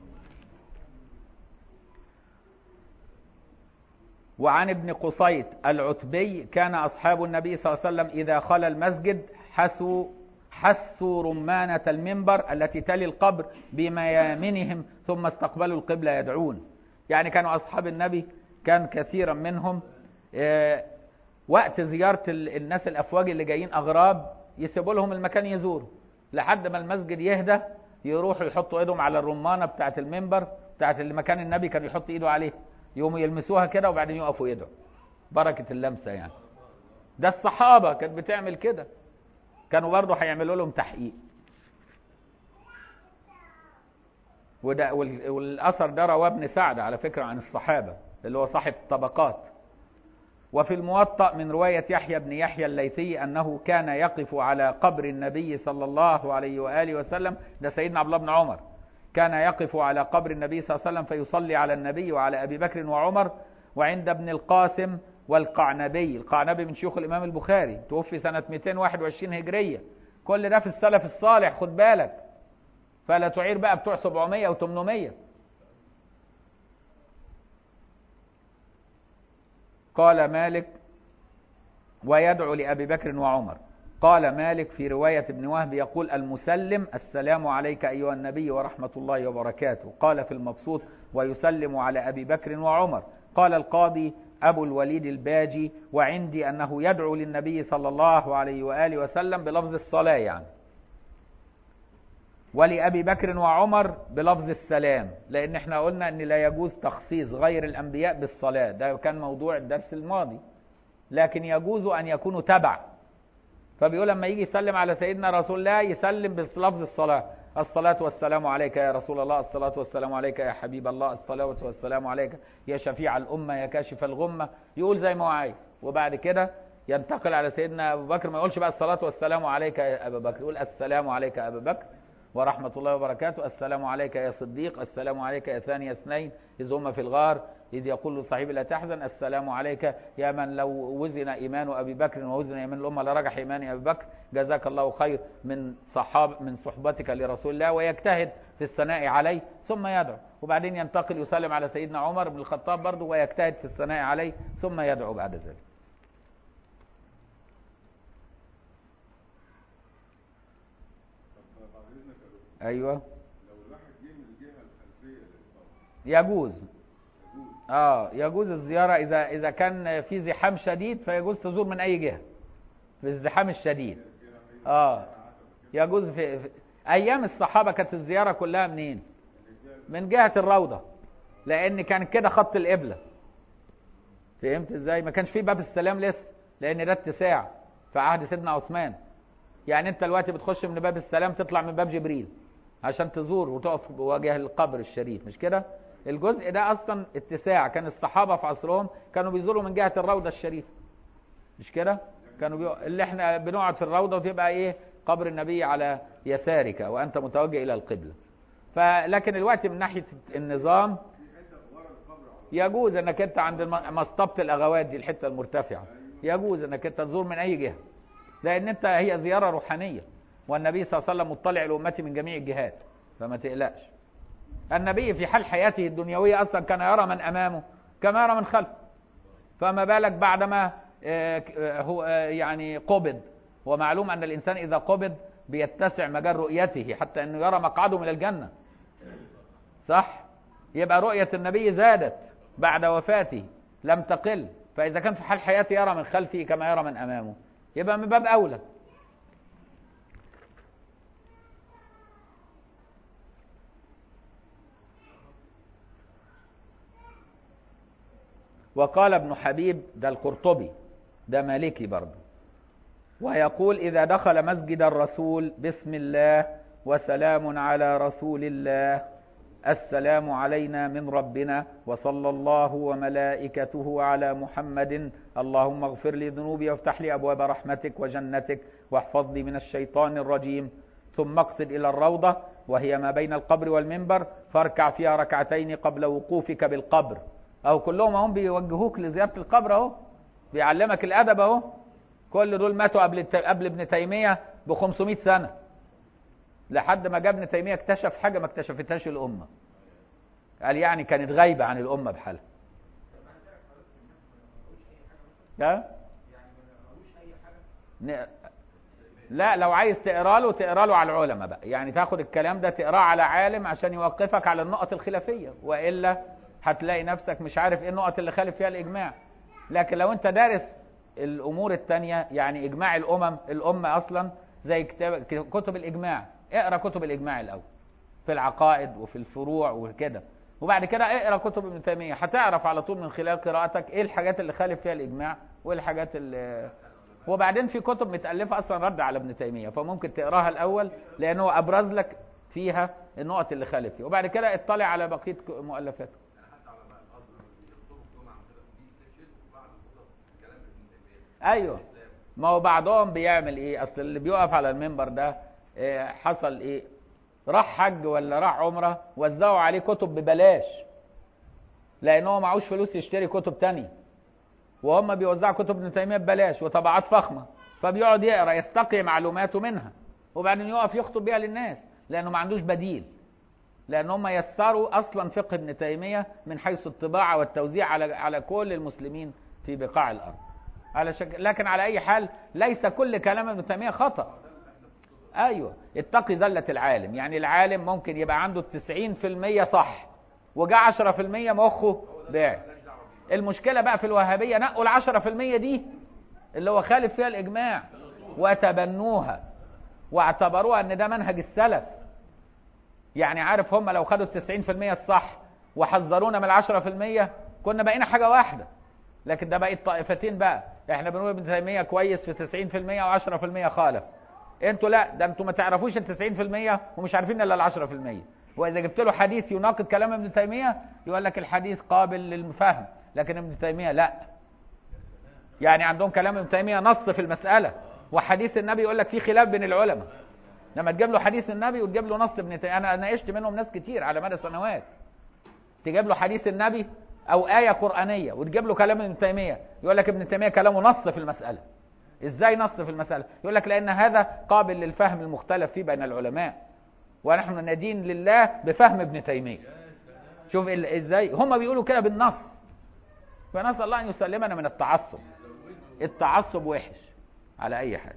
وعن ابن قصيط العتبي كان أصحاب النبي صلى الله عليه وسلم إذا خلى المسجد حسوا رمانة المنبر التي تلي القبر بميامنهم ثم استقبلوا القبلة يدعون. يعني كانوا أصحاب النبي كان كثيرا منهم وقت زيارة الناس الأفواج اللي جايين أغراب يسيبوا لهم المكان يزوروا لحد ما المسجد يهدى، يروحوا يحطوا ايدهم على الرمانة بتاعت المنبر بتاعت المكان النبي كان يحط ايده عليه، يوم يلمسوها كده وبعدين يقفوا يدعوا، بركة اللمسة يعني. ده الصحابة كانت بتعمل كده، كانوا برضه هيعملوا لهم تحقيق. وده والأثر ده رواه ابن سعد على فكرة عن الصحابة اللي هو صاحب الطبقات. وفي الموطأ من رواية يحيى بن يحيى الليثي أنه كان يقف على قبر النبي صلى الله عليه وآله وسلم، ده سيدنا عبد الله بن عمر، كان يقف على قبر النبي صلى الله عليه وسلم فيصلي على النبي وعلى أبي بكر وعمر، وعند ابن القاسم والقعنبي. القعنبي من شيوخ الإمام البخاري، توفي سنة 221 هجرية. كل ده في السلف الصالح، خد بالك، فلا تعير بقى بتوع 700 و 800. قال مالك ويدعو لأبي بكر وعمر. قال مالك في رواية ابن وهب يقول المسلم السلام عليك أيها النبي ورحمة الله وبركاته. قال في المبسوط ويسلم على أبي بكر وعمر. قال القاضي أبو الوليد الباجي: وعندي أنه يدعو للنبي صلى الله عليه وآله وسلم بلفظ الصلاة يعني، ولأبي بكر وعمر بلفظ السلام، لأن احنا قلنا أن لا يجوز تخصيص غير الأنبياء بالصلاة، ده كان موضوع الدرس الماضي، لكن يجوز أن يكونوا تبع. فبيقول لما يجي يسلم على سيدنا رسول الله يسلم بلفظ الصلاة: الصلاة والسلام عليك يا رسول الله، الصلاة والسلام عليك يا حبيب الله، الصلاة والسلام عليك يا شفيع الأمة يا كاشف الغمة، يقول زي ما هو عايز. وبعد كده ينتقل على سيدنا أبو بكر، ما يقولش بقى الصلاة والسلام عليك يا أبا بكر، يقول السلام عليك يا أبا بكر ورحمة الله وبركاته، السلام عليك يا صديق، السلام عليك يا ثاني اثنين إذ هما في الغار إذ يقول لصاحبه لا تحزن، السلام عليك يا من لو وزن إيمان أبي بكر ووزن إيمان الأمة لرجح إيمان أبي بكر، جزاك الله خير من صحبتك لرسول الله، ويجتهد في الثناء عليه ثم يدعو. وبعدين ينتقل يسلم على سيدنا عمر بن الخطاب برضه ويجتهد في الثناء عليه ثم يدعو بعد ذلك. ايوه لو الواحد جه من الجهه الخلفيه للقبر يجوز. يجوز الزياره اذا كان في زحام شديد، فيجوز تزور من اي جهه في الزحام الشديد. يجوز في ايام الصحابه كانت الزياره كلها منين؟ من جهه الروضه، لان كان كده خط القبله. فهمت ازاي؟ ما كانش في باب السلام لسه، لان ده اتساع في عهد سيدنا عثمان. يعني انت دلوقتي بتخش من باب السلام تطلع من باب جبريل عشان تزور وتقف بوجه القبر الشريف، مش كده؟ الجزء ده اصلا اتساع، كان الصحابه في عصرهم كانوا بيزوروا من جهه الروضه الشريفه، مش كده؟ كانوا اللي احنا بنقعد في الروضه وتبقى ايه؟ قبر النبي على يسارك وانت متوجه الى القبله. فلكن الوقت من ناحيه النظام يجوز انك انت عند مصطبه الاغوات دي الحته المرتفعه، يجوز انك انت تزور من اي جهه، لان انت هي زياره روحانيه، والنبي صلى الله عليه وسلم مطلع لامتي من جميع الجهات، فما تقلقش. النبي في حال حياته الدنيويه اصلا كان يرى من امامه كما يرى من خلفه، فما بالك بعدما هو يعني قبض. ومعلوم ان الانسان اذا قبض بيتسع مجال رؤيته حتى انه يرى مقعده من الجنه، صح؟ يبقى رؤيه النبي زادت بعد وفاته لم تقل، فاذا كان في حال حياته يرى من خلفه كما يرى من امامه يبقى من باب اولى. وقال ابن حبيب، ده القرطبي ده مالكي برضه، ويقول إذا دخل مسجد الرسول بسم الله وسلام على رسول الله، السلام علينا من ربنا وصلى الله وملائكته على محمد، اللهم اغفر لي ذنوبي وافتح لي أبواب رحمتك وجنتك واحفظني من الشيطان الرجيم، ثم اقصد إلى الروضة وهي ما بين القبر والمنبر فاركع فيها ركعتين قبل وقوفك بالقبر. أو كلهم هم بيوجهوك لزيارة القبر أهو، بيعلمك الأدب أهو. كل دول ماتوا قبل ابن تيمية ب 500 سنة، لحد ما جاب ابن تيمية اكتشف حاجة ما اكتشفتهاش الأمة، قال يعني كانت غايبة عن الأمة بحالها. لا، لو عايز تقرا له على العلماء بقى، يعني تاخد الكلام ده تقراه على عالم عشان يوقفك على النقط الخلافية، وإلا هتلاقي نفسك مش عارف ايه النقط اللي خالف فيها الإجماع. لكن لو انت دارس الأمور التانية، يعني إجماع الأمة أصلا زي كتب الإجماع، اقرا كتب الإجماع الأول في العقائد وفي الفروع وكده، وبعد كده اقرا كتب ابن تيمية، هتعرف على طول من خلال قراءتك ايه الحاجات اللي خالف فيها الإجماع وايه الحاجات اللي. وبعدين في كتب متألفة أصلا رد على ابن تيمية، فممكن تقراها الأول لأنه أبرز لك فيها النقط اللي خالف فيها، وبعد كده اطلع على بقية مؤلفاته. ايوه، ما هو بعضهم بيعمل ايه؟ اصل اللي بيقف على المنبر ده حصل ايه؟ راح حج ولا راح عمره وزعوا عليه كتب ببلاش، لان هو معهوش فلوس يشتري كتب تانية، وهم بيوزعوا كتب ابن تيمية ببلاش وطبعات فخمة، فبيقعد يقرا يستقي معلوماته منها وبعدين يقف يخطب بيها للناس، لانه ما عندوش بديل، لان هم يسروا اصلا فقه ابن تيمية من حيث الطباعة والتوزيع على كل المسلمين في بقاع الارض. لكن على اي حال ليس كل كلام ابن تيمية خطأ. ايوه، اتقي زلة العالم، يعني العالم ممكن يبقى عنده 90% صح وجاء 10% مخه باع. المشكلة بقى في الوهابية، نقوا 10% دي اللي هو خالف فيها الإجماع وتبنوها واعتبروها ان ده منهج السلف. يعني عارف، هم لو خدوا 90% الصح وحذرونا من 10% كنا بقينا حاجة واحدة. لكن ده بقيت طائفتين بقى، احنا بنقول ابن تيمية كويس في 90% و10% خالف. انتوا لا، ده انتوا ما تعرفوش ال 90% ومش عارفين الا ال 10%. واذا جبت له حديث يناقض كلام ابن تيمية يقول لك الحديث قابل للفهم، لكن ابن تيمية لا. يعني عندهم كلام ابن تيمية نص في المسألة، وحديث النبي يقول لك في خلاف بين العلماء. لما تجيب له حديث النبي وتجيب له نص ابن تيمية، انا ناقشت منهم ناس كتير على مدى سنوات، تجيب له حديث النبي او آية قرآنية وتجيب له كلام ابن تيمية يقول لك ابن تيمية كلامه نص في المسألة. ازاي نص في المسألة؟ يقول لك لان هذا قابل للفهم المختلف فيه بين العلماء، ونحن ندين لله بفهم ابن تيمية. شوف ازاي هم بيقولوا كده بالنص. فنسأل الله ان يسلمنا من التعصب. التعصب وحش على اي حاجة.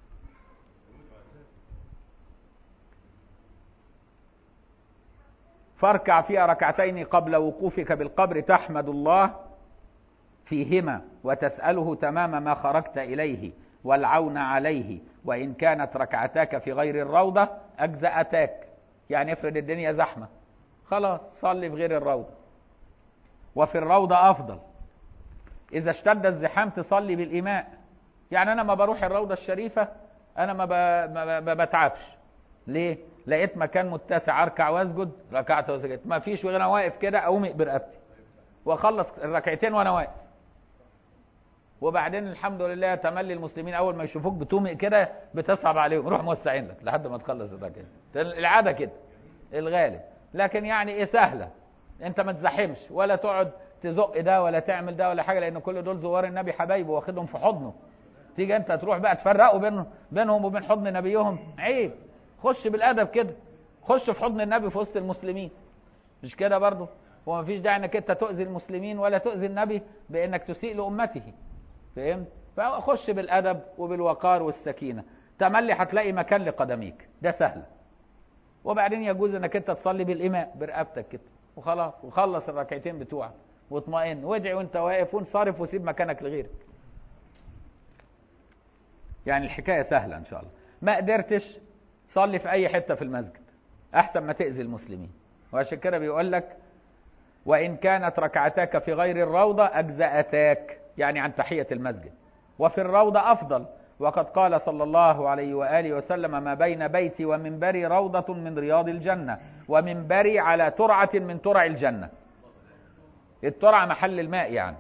فاركع فيها ركعتين قبل وقوفك بالقبر تحمد الله فيهما وتسأله تمام ما خرجت إليه والعون عليه، وإن كانت ركعتاك في غير الروضة أجزأتاك. يعني افرض الدنيا زحمة، خلاص صلي في غير الروضة، وفي الروضة أفضل. إذا اشتد الزحام تصلي بالإيماء. يعني أنا ما بروح الروضة الشريفة أنا ما بتعبش. ليه؟ لقيت مكان متسع اركع واسجد، ركعت وسجدت، ما فيش وانا واقف كده اقوم برقبتي واخلص الركعتين وانا واقف. وبعدين الحمد لله تملي المسلمين اول ما يشوفوك بتومئ كده بتصعب عليهم، روح موسعين لك لحد ما تخلص الركعتين. العاده كده الغالب. لكن يعني ايه سهله، انت ما تزحمش ولا تقعد تزق ده ولا تعمل ده ولا حاجه، لان كل دول زوار النبي حبايبه واخدهم في حضنه. تيجي انت تروح بقى تفرقوا بينهم وبين حضن نبيهم، عيب. خش بالادب كده، خش في حضن النبي في وسط المسلمين، مش كده برضه؟ وما فيش داعي انك انت تؤذي المسلمين ولا تؤذي النبي بانك تسيء لامته. فهمت؟ فخش بالادب وبالوقار والسكينه، تملي هتلاقي مكان لقدميك، ده سهل. وبعدين يجوز انك انت تصلي بالاماء برقبتك كده وخلاص، وخلص الركعتين بتوعك واطمئن وادعي وانت واقف وانصرف وسيب مكانك لغيرك. يعني الحكايه سهله ان شاء الله. ما قدرتش صلي في اي حته في المسجد احسن ما تاذي المسلمين. وعشان كده بيقول لك وان كانت ركعتاك في غير الروضه اجزاتاك، يعني عن تحيه المسجد، وفي الروضه افضل. وقد قال صلى الله عليه واله وسلم ما بين بيتي ومنبري روضه من رياض الجنه، ومنبري على ترعه من ترع الجنه. الترعه محل الماء يعني،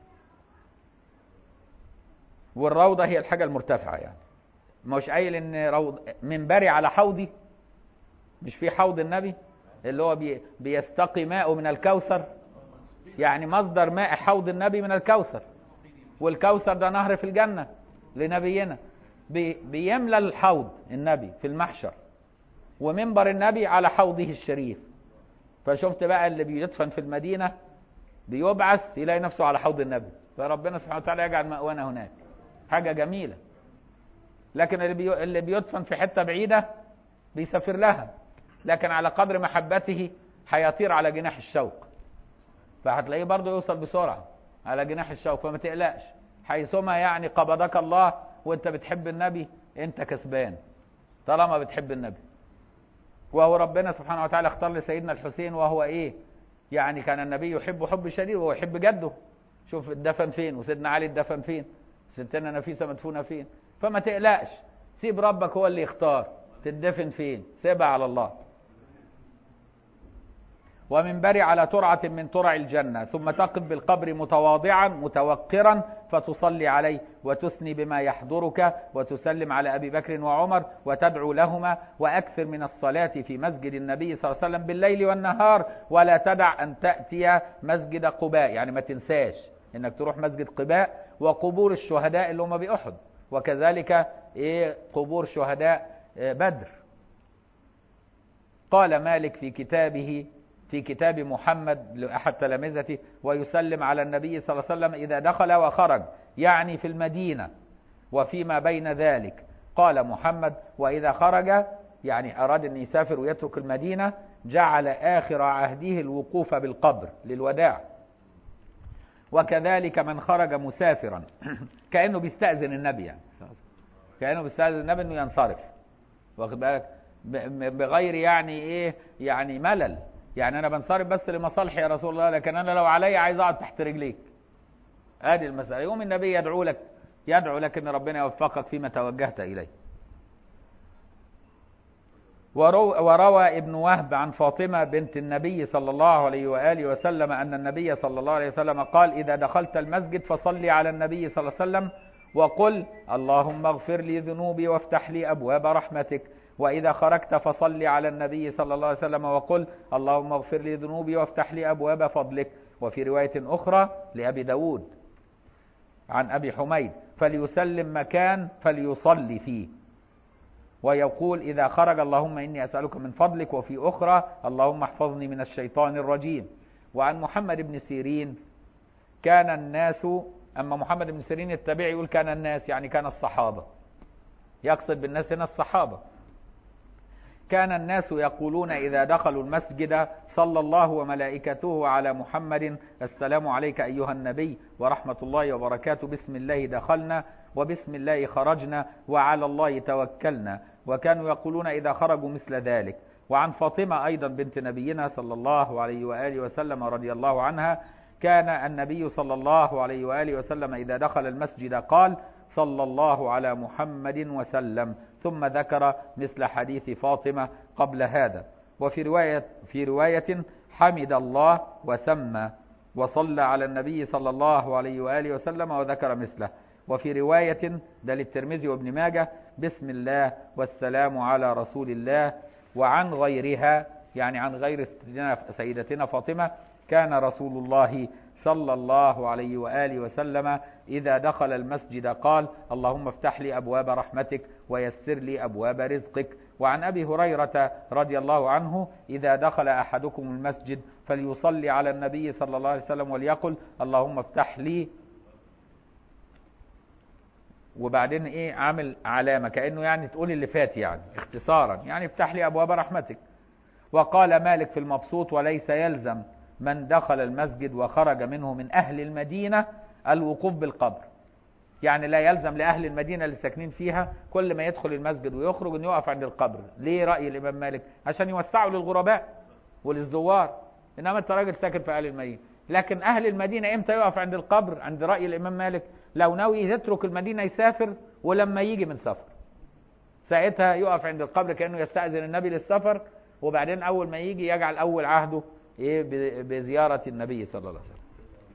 والروضه هي الحاجه المرتفعه. يعني مش قايل ان منبري على حوضي، مش في حوض النبي اللي هو بيستقي ماءه من الكوثر، يعني مصدر ماء حوض النبي من الكوثر، والكوثر ده نهر في الجنة لنبينا. بيملى الحوض النبي في المحشر، ومنبر النبي على حوضه الشريف. فشفت بقى اللي بيدفن في المدينة بيبعث يلاقي نفسه على حوض النبي، فربنا سبحانه وتعالى يجعل مأوانا هناك. حاجة جميلة. لكن اللي بيدفن في حتة بعيدة بيسافر لها، لكن على قدر محبته هيطير على جناح الشوق، فهتلاقيه برضه يوصل بسرعة على جناح الشوق. فما تقلقش، حيثما يعني قبضك الله وانت بتحب النبي انت كسبان طالما بتحب النبي. وهو ربنا سبحانه وتعالى اختار لسيدنا الحسين، وهو ايه يعني كان النبي يحب حب شديد وهو يحب جده. شوف الدفن فين، وسيدنا علي الدفن فين، ستنا نفيسة مدفونة فين. فما تقلقش، سيب ربك هو اللي يختار تدفن فين، سيبها على الله. ومنبري على ترعة من ترع الجنة، ثم تقف بالقبر متواضعا متوقرا فتصلي عليه وتثني بما يحضرك وتسلم على أبي بكر وعمر وتدعو لهما، وأكثر من الصلاة في مسجد النبي صلى الله عليه وسلم بالليل والنهار، ولا تدع أن تأتي مسجد قباء. يعني ما تنساش إنك تروح مسجد قباء وقبور الشهداء اللي هم بأحد، وكذلك قبور شهداء بدر. قال مالك في كتابه في كتاب محمد لأحد تلامذته ويسلم على النبي صلى الله عليه وسلم إذا دخل وخرج، يعني في المدينة وفيما بين ذلك. قال محمد وإذا خرج يعني أراد أن يسافر ويترك المدينة جعل آخر عهده الوقوف بالقبر للوداع، وكذلك من خرج مسافرا كأنه بيستأذن النبي، يعني كأنه بيستأذن النبي انه ينصرف، واخد بالك، بغير يعني ايه، يعني ملل، يعني انا بنصرف بس لمصالحي يا رسول الله، لكن انا لو علي عايز اقعد تحت رجليك. ادي المسألة. يوم النبي يدعو لك ان ربنا يوفقك فيما توجهت اليه. وروى ابن وهب عن فاطمة بنت النبي صلى الله عليه وآله وسلم أن النبي صلى الله عليه وسلم قال: إذا دخلت المسجد فصلي على النبي صلى الله عليه وسلم وقل: اللهم اغفر لي ذنوبي وافتح لي أبواب رحمتك. وإذا خرجت فصلي على النبي صلى الله عليه وسلم وقل: اللهم اغفر لي ذنوبي وافتح لي أبواب فضلك. وفي رواية أخرى لأبي داود عن أبي حميد: فليسلم مكان فليصلي فيه، ويقول إذا خرج: اللهم إني أسألك من فضلك. وفي أخرى: اللهم احفظني من الشيطان الرجيم. وعن محمد بن سيرين: كان الناس، أما محمد بن سيرين التابعي يقول كان الناس، يعني كان الصحابة، يقصد بالناس هنا الصحابة. كان الناس يقولون إذا دخلوا المسجد: صلى الله وملائكته على محمد، السلام عليك أيها النبي ورحمة الله وبركاته، بسم الله دخلنا وبسم الله خرجنا وعلى الله توكلنا. وكانوا يقولون إذا خرجوا مثل ذلك. وعن فاطمة أيضا بنت نبينا صلى الله عليه وآله وسلم رضي الله عنها: كان النبي صلى الله عليه وآله وسلم إذا دخل المسجد قال: صلى الله على محمد وسلم، ثم ذكر مثل حديث فاطمة قبل هذا. وفي رواية حمد الله وسمى وصلى على النبي صلى الله عليه وآله وسلم وذكر مثله. وفي رواية ده للترمذي وابن ماجه: بسم الله والسلام على رسول الله. وعن غيرها، يعني عن غير سيدتنا فاطمة: كان رسول الله صلى الله عليه وآله وسلم إذا دخل المسجد قال: اللهم افتح لي أبواب رحمتك ويسر لي أبواب رزقك. وعن أبي هريرة رضي الله عنه: إذا دخل أحدكم المسجد فليصلي على النبي صلى الله عليه وسلم وليقل: اللهم افتح لي، وبعدين ايه، عامل علامة كأنه يعني تقول اللي فات، يعني اختصارا، يعني افتح لي أبواب رحمتك. وقال مالك في المبسوط: وليس يلزم من دخل المسجد وخرج منه من أهل المدينة الوقوف بالقبر، يعني لا يلزم لأهل المدينة اللي ساكنين فيها كل ما يدخل المسجد ويخرج أن يقف عند القبر. ليه رأي الإمام مالك؟ عشان يوسعوا للغرباء وللزوار، إنما أنت راجل ساكن في أهل المدينة. لكن أهل المدينة إمتى يقف عند القبر؟ عند رأي الإمام مالك لو ناوي يترك المدينة يسافر ولما يجي من سفر، ساعتها يقف عند القبر كأنه يستأذن النبي للسفر، وبعدين أول ما يجي يجعل أول عهده بزيارة النبي صلى الله عليه وسلم.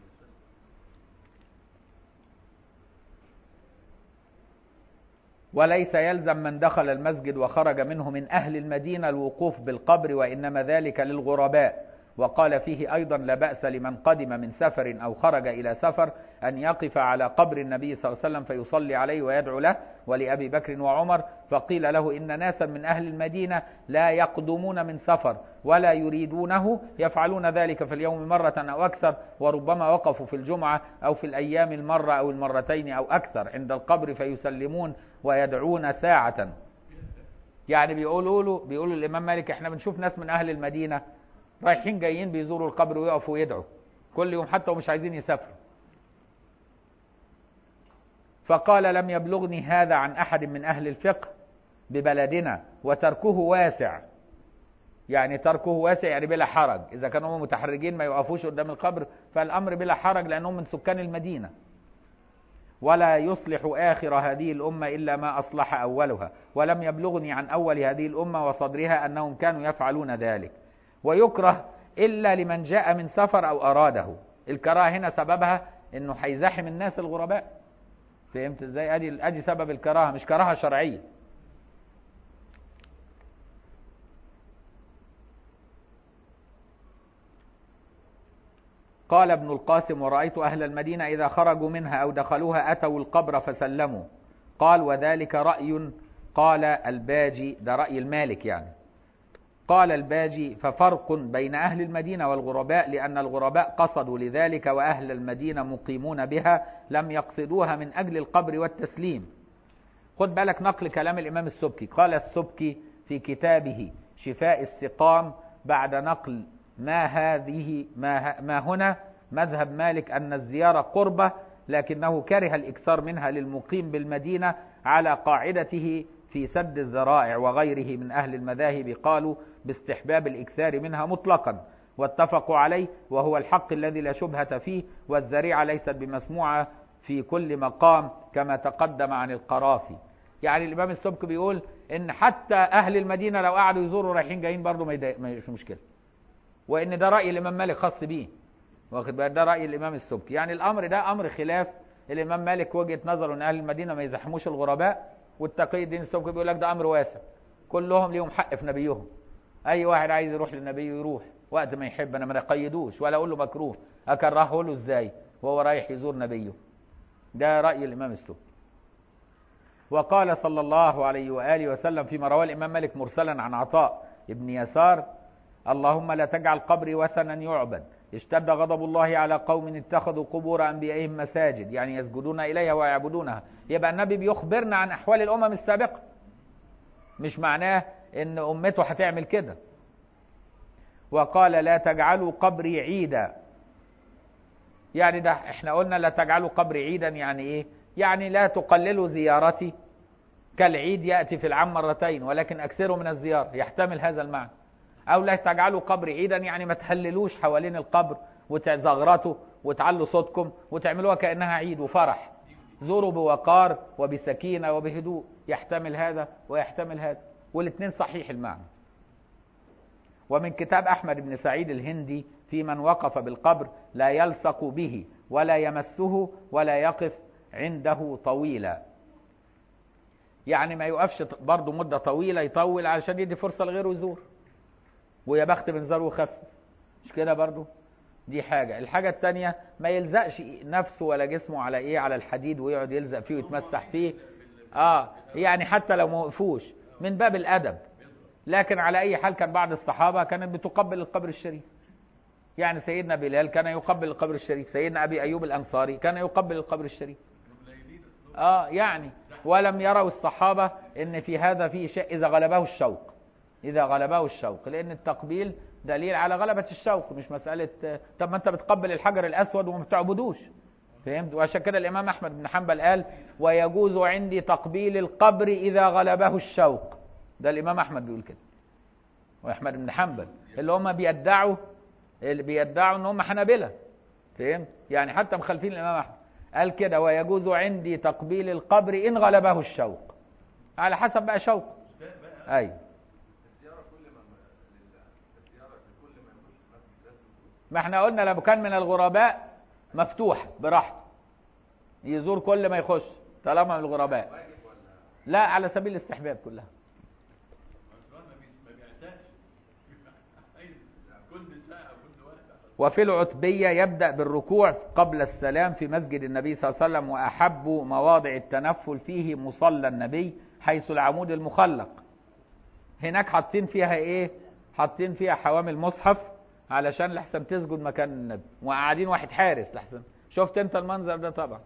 وليس يلزم من دخل المسجد وخرج منه من أهل المدينة الوقوف بالقبر، وإنما ذلك للغرباء. وقال فيه أيضا: لا بأس لمن قدم من سفر أو خرج إلى سفر أن يقف على قبر النبي صلى الله عليه وسلم فيصلي عليه ويدعو له. ولأبي بكر وعمر: فقيل له إن ناسا من أهل المدينة لا يقدمون من سفر ولا يريدونه يفعلون ذلك في اليوم مرة أو أكثر، وربما وقفوا في الجمعة أو في الأيام المرة أو المرتين أو أكثر عند القبر فيسلمون ويدعون ساعة. يعني بيقولوا الإمام مالك: احنا بنشوف ناس من أهل المدينة رايحين جايين بيزوروا القبر ويقفوا ويدعوا كل يوم حتى ومش عايزين يسافروا. فقال: لم يبلغني هذا عن أحد من أهل الفقه ببلدنا، وتركه واسع. يعني تركه واسع يعني بلا حرج، إذا كانوا هم متحرجين ما يقفوش قدام القبر فالأمر بلا حرج لأنهم من سكان المدينة. ولا يصلح آخر هذه الأمة إلا ما أصلح أولها، ولم يبلغني عن أول هذه الأمة وصدرها أنهم كانوا يفعلون ذلك. ويكره إلا لمن جاء من سفر أو أراده. الكراهة هنا سببها إنه هيزاحم الناس الغرباء. فهمت إزاي؟ أدي سبب الكراهة، مش كراهة شرعية. قال ابن القاسم: ورأيت أهل المدينة إذا خرجوا منها أو دخلوها أتوا القبر فسلموا. قال: وذلك رأي. قال الباجي، ده رأي المالك يعني. قال الباجي: ففرق بين أهل المدينة والغرباء، لأن الغرباء قصدوا لذلك وأهل المدينة مقيمون بها لم يقصدوها من أجل القبر والتسليم. خد بالك نقل كلام الإمام السبكي. قال السبكي في كتابه شفاء السقام بعد نقل ما هنا مذهب مالك أن الزيارة قربة، لكنه كره الإكثار منها للمقيم بالمدينة على قاعدته في سد الذرائع، وغيره من أهل المذاهب قالوا باستحباب الإكثار منها مطلقا، واتفقوا عليه، وهو الحق الذي لا شبهة فيه، والذريعة ليست بمسموعة في كل مقام كما تقدم عن القرافي. يعني الإمام السبكي بيقول إن حتى أهل المدينة لو قعدوا يزوروا رايحين جايين برضه ما يش مشكلة، وإن ده رأي الإمام مالك خاص بيه، واخد بالك؟ ده رأي الإمام السبكي. يعني الأمر ده أمر خلاف الإمام مالك، وجهة نظره إن أهل المدينة ما يزحموش الغرباء، والتقي الدين السبكي بيقول لك ده أمر واسع، كلهم ليهم حق في نبيهم، أي واحد عايز يروح للنبي يروح وقت ما يحب، أنا ما أقيدوش ولا أقول له مكروه، أكرهه له إزاي وهو رايح يزور نبيه؟ ده رأي الإمام السبكي. وقال صلى الله عليه وآله وسلم فيما رواه الإمام مالك مرسلا عن عطاء ابن يسار: اللهم لا تجعل قبري وثنا يعبد، اشتد غضب الله على قوم اتخذوا قبور أنبيائهم مساجد، يعني يسجدون إليها ويعبدونها. يبقى النبي بيخبرنا عن أحوال الأمم السابقة، مش معناه إن أمته هتعمل كده. وقال: لا تجعلوا قبري عيدا، يعني ده احنا قلنا لا تجعلوا قبري عيدا، يعني ايه؟ يعني لا تقللوا زيارتي كالعيد يأتي في العام مرتين، ولكن أكثروا من الزيارة، يحتمل هذا المعنى. أو لا تجعلوا قبري عيدا، يعني ما تهللوش حوالين القبر وتزغرتوا وتعلوا صوتكم وتعملوها كأنها عيد وفرح، زوروا بوقار وبسكينة وبهدوء، يحتمل هذا ويحتمل هذا، والاثنين صحيح المعنى. ومن كتاب أحمد بن سعيد الهندي في من وقف بالقبر: لا يلصق به ولا يمسه ولا يقف عنده طويلا، يعني ما يقفش برضه مدة طويلة، يطول علشان يدي فرصة لغيره يزور، ويا بخت من زار وخف، مش كده برضه؟ دي حاجة. الحاجة التانية ما يلزقش نفسه ولا جسمه على ايه، على الحديد ويقعد يلزق فيه ويتمسح فيه، يعني حتى لو ما وقفوش من باب الأدب. لكن على أي حال كان بعض الصحابة كانت بتقبل القبر الشريف، يعني سيدنا بلال كان يقبل القبر الشريف، سيدنا أبي أيوب الأنصاري كان يقبل القبر الشريف. يعني ولم يروا الصحابة ان في هذا فيه شيء إذا غلبه الشوق، إذا غلبه الشوق، لأن التقبيل دليل على غلبة الشوق، مش مسألة طب ما أنت بتقبل الحجر الأسود وما بتعبدوش، فهمت؟ وعشان كده الإمام أحمد بن حنبل قال: ويجوز عندي تقبيل القبر إذا غلبه الشوق. ده الإمام أحمد بيقول كده، وأحمد بن حنبل اللي هم بيدعوا ان هم حنابلة، فهمت؟ يعني حتى مخالفين الإمام أحمد، قال كده: ويجوز عندي تقبيل القبر إن غلبه الشوق، على حسب بقى شوق. أي ما احنا قلنا لو كان من الغرباء مفتوح براحته يزور كل ما يخش طالما من الغرباء، لا على سبيل الاستحباب كلها. وفي العتبية يبدأ بالركوع قبل السلام في مسجد النبي صلى الله عليه وسلم، وأحب مواضع التنفل فيه مصلى النبي حيث العمود المخلق، هناك حاطين فيها ايه؟ حاطين فيها حوامل المصحف علشان لحسن تسجد مكان النبي، وقاعدين واحد حارس لحسن، شفت انت المنظر ده طبعا.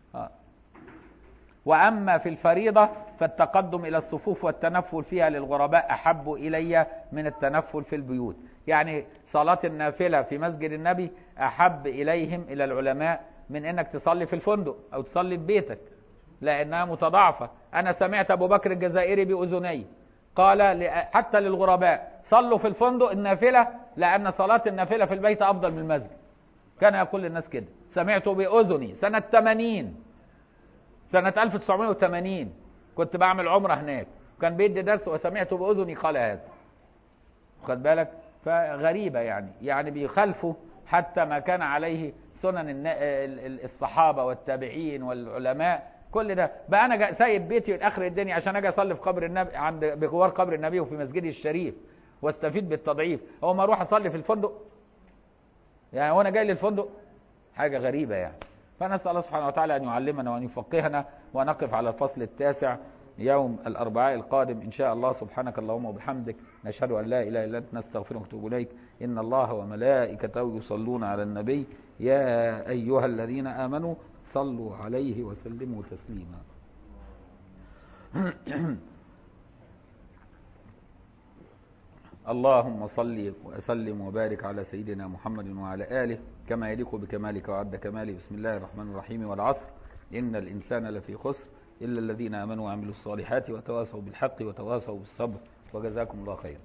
وأما في الفريضة فالتقدم إلى الصفوف والتنفل فيها للغرباء أحب إلي من التنفل في البيوت، يعني صلاة النافلة في مسجد النبي أحب إليهم إلى العلماء من أنك تصلي في الفندق أو تصلي في بيتك، لأنها متضاعفة. أنا سمعت أبو بكر الجزائري بأذني قال حتى للغرباء صلوا في الفندق النافلة، لأن صلاة النافلة في البيت أفضل من المسجد، كان يقول للناس كده، سمعته بأذني سنة 80، سنة 1980 كنت بعمل عمرة هناك، كان بيدي درس وسمعته بأذني قال هذا، خد بالك؟ فغريبة يعني بيخالفوا حتى ما كان عليه سنن الصحابة والتابعين والعلماء، كل ده بقى أنا سايب بيتي من آخر الدنيا عشان أجي أصلي في قبر النبي، عند بجوار قبر النبي وفي مسجده الشريف واستفيد بالتضعيف، هو ما أروح أصلي في الفندق يعني وأنا جاي للفندق؟ حاجة غريبة يعني. فنسأل الله سبحانه وتعالى أن يعلمنا وأن يفقهنا، ونقف على الفصل التاسع يوم الأربعاء القادم إن شاء الله. سبحانك اللهم وبحمدك، نشهد أن لا إله إلا أنت، نستغفرك ونتوب إليك. إن الله وملائكته يصلون على النبي يا أيها الذين آمنوا صلوا عليه وسلموا تسليما. اللهم صل وسلم وبارك على سيدنا محمد وعلى آله كما يليق بكمالك وعد كماله. بسم الله الرحمن الرحيم. والعصر إن الإنسان لفي خسر إلا الذين آمنوا وعملوا الصالحات وتواصوا بالحق وتواصوا بالصبر. وجزاكم الله خيرا.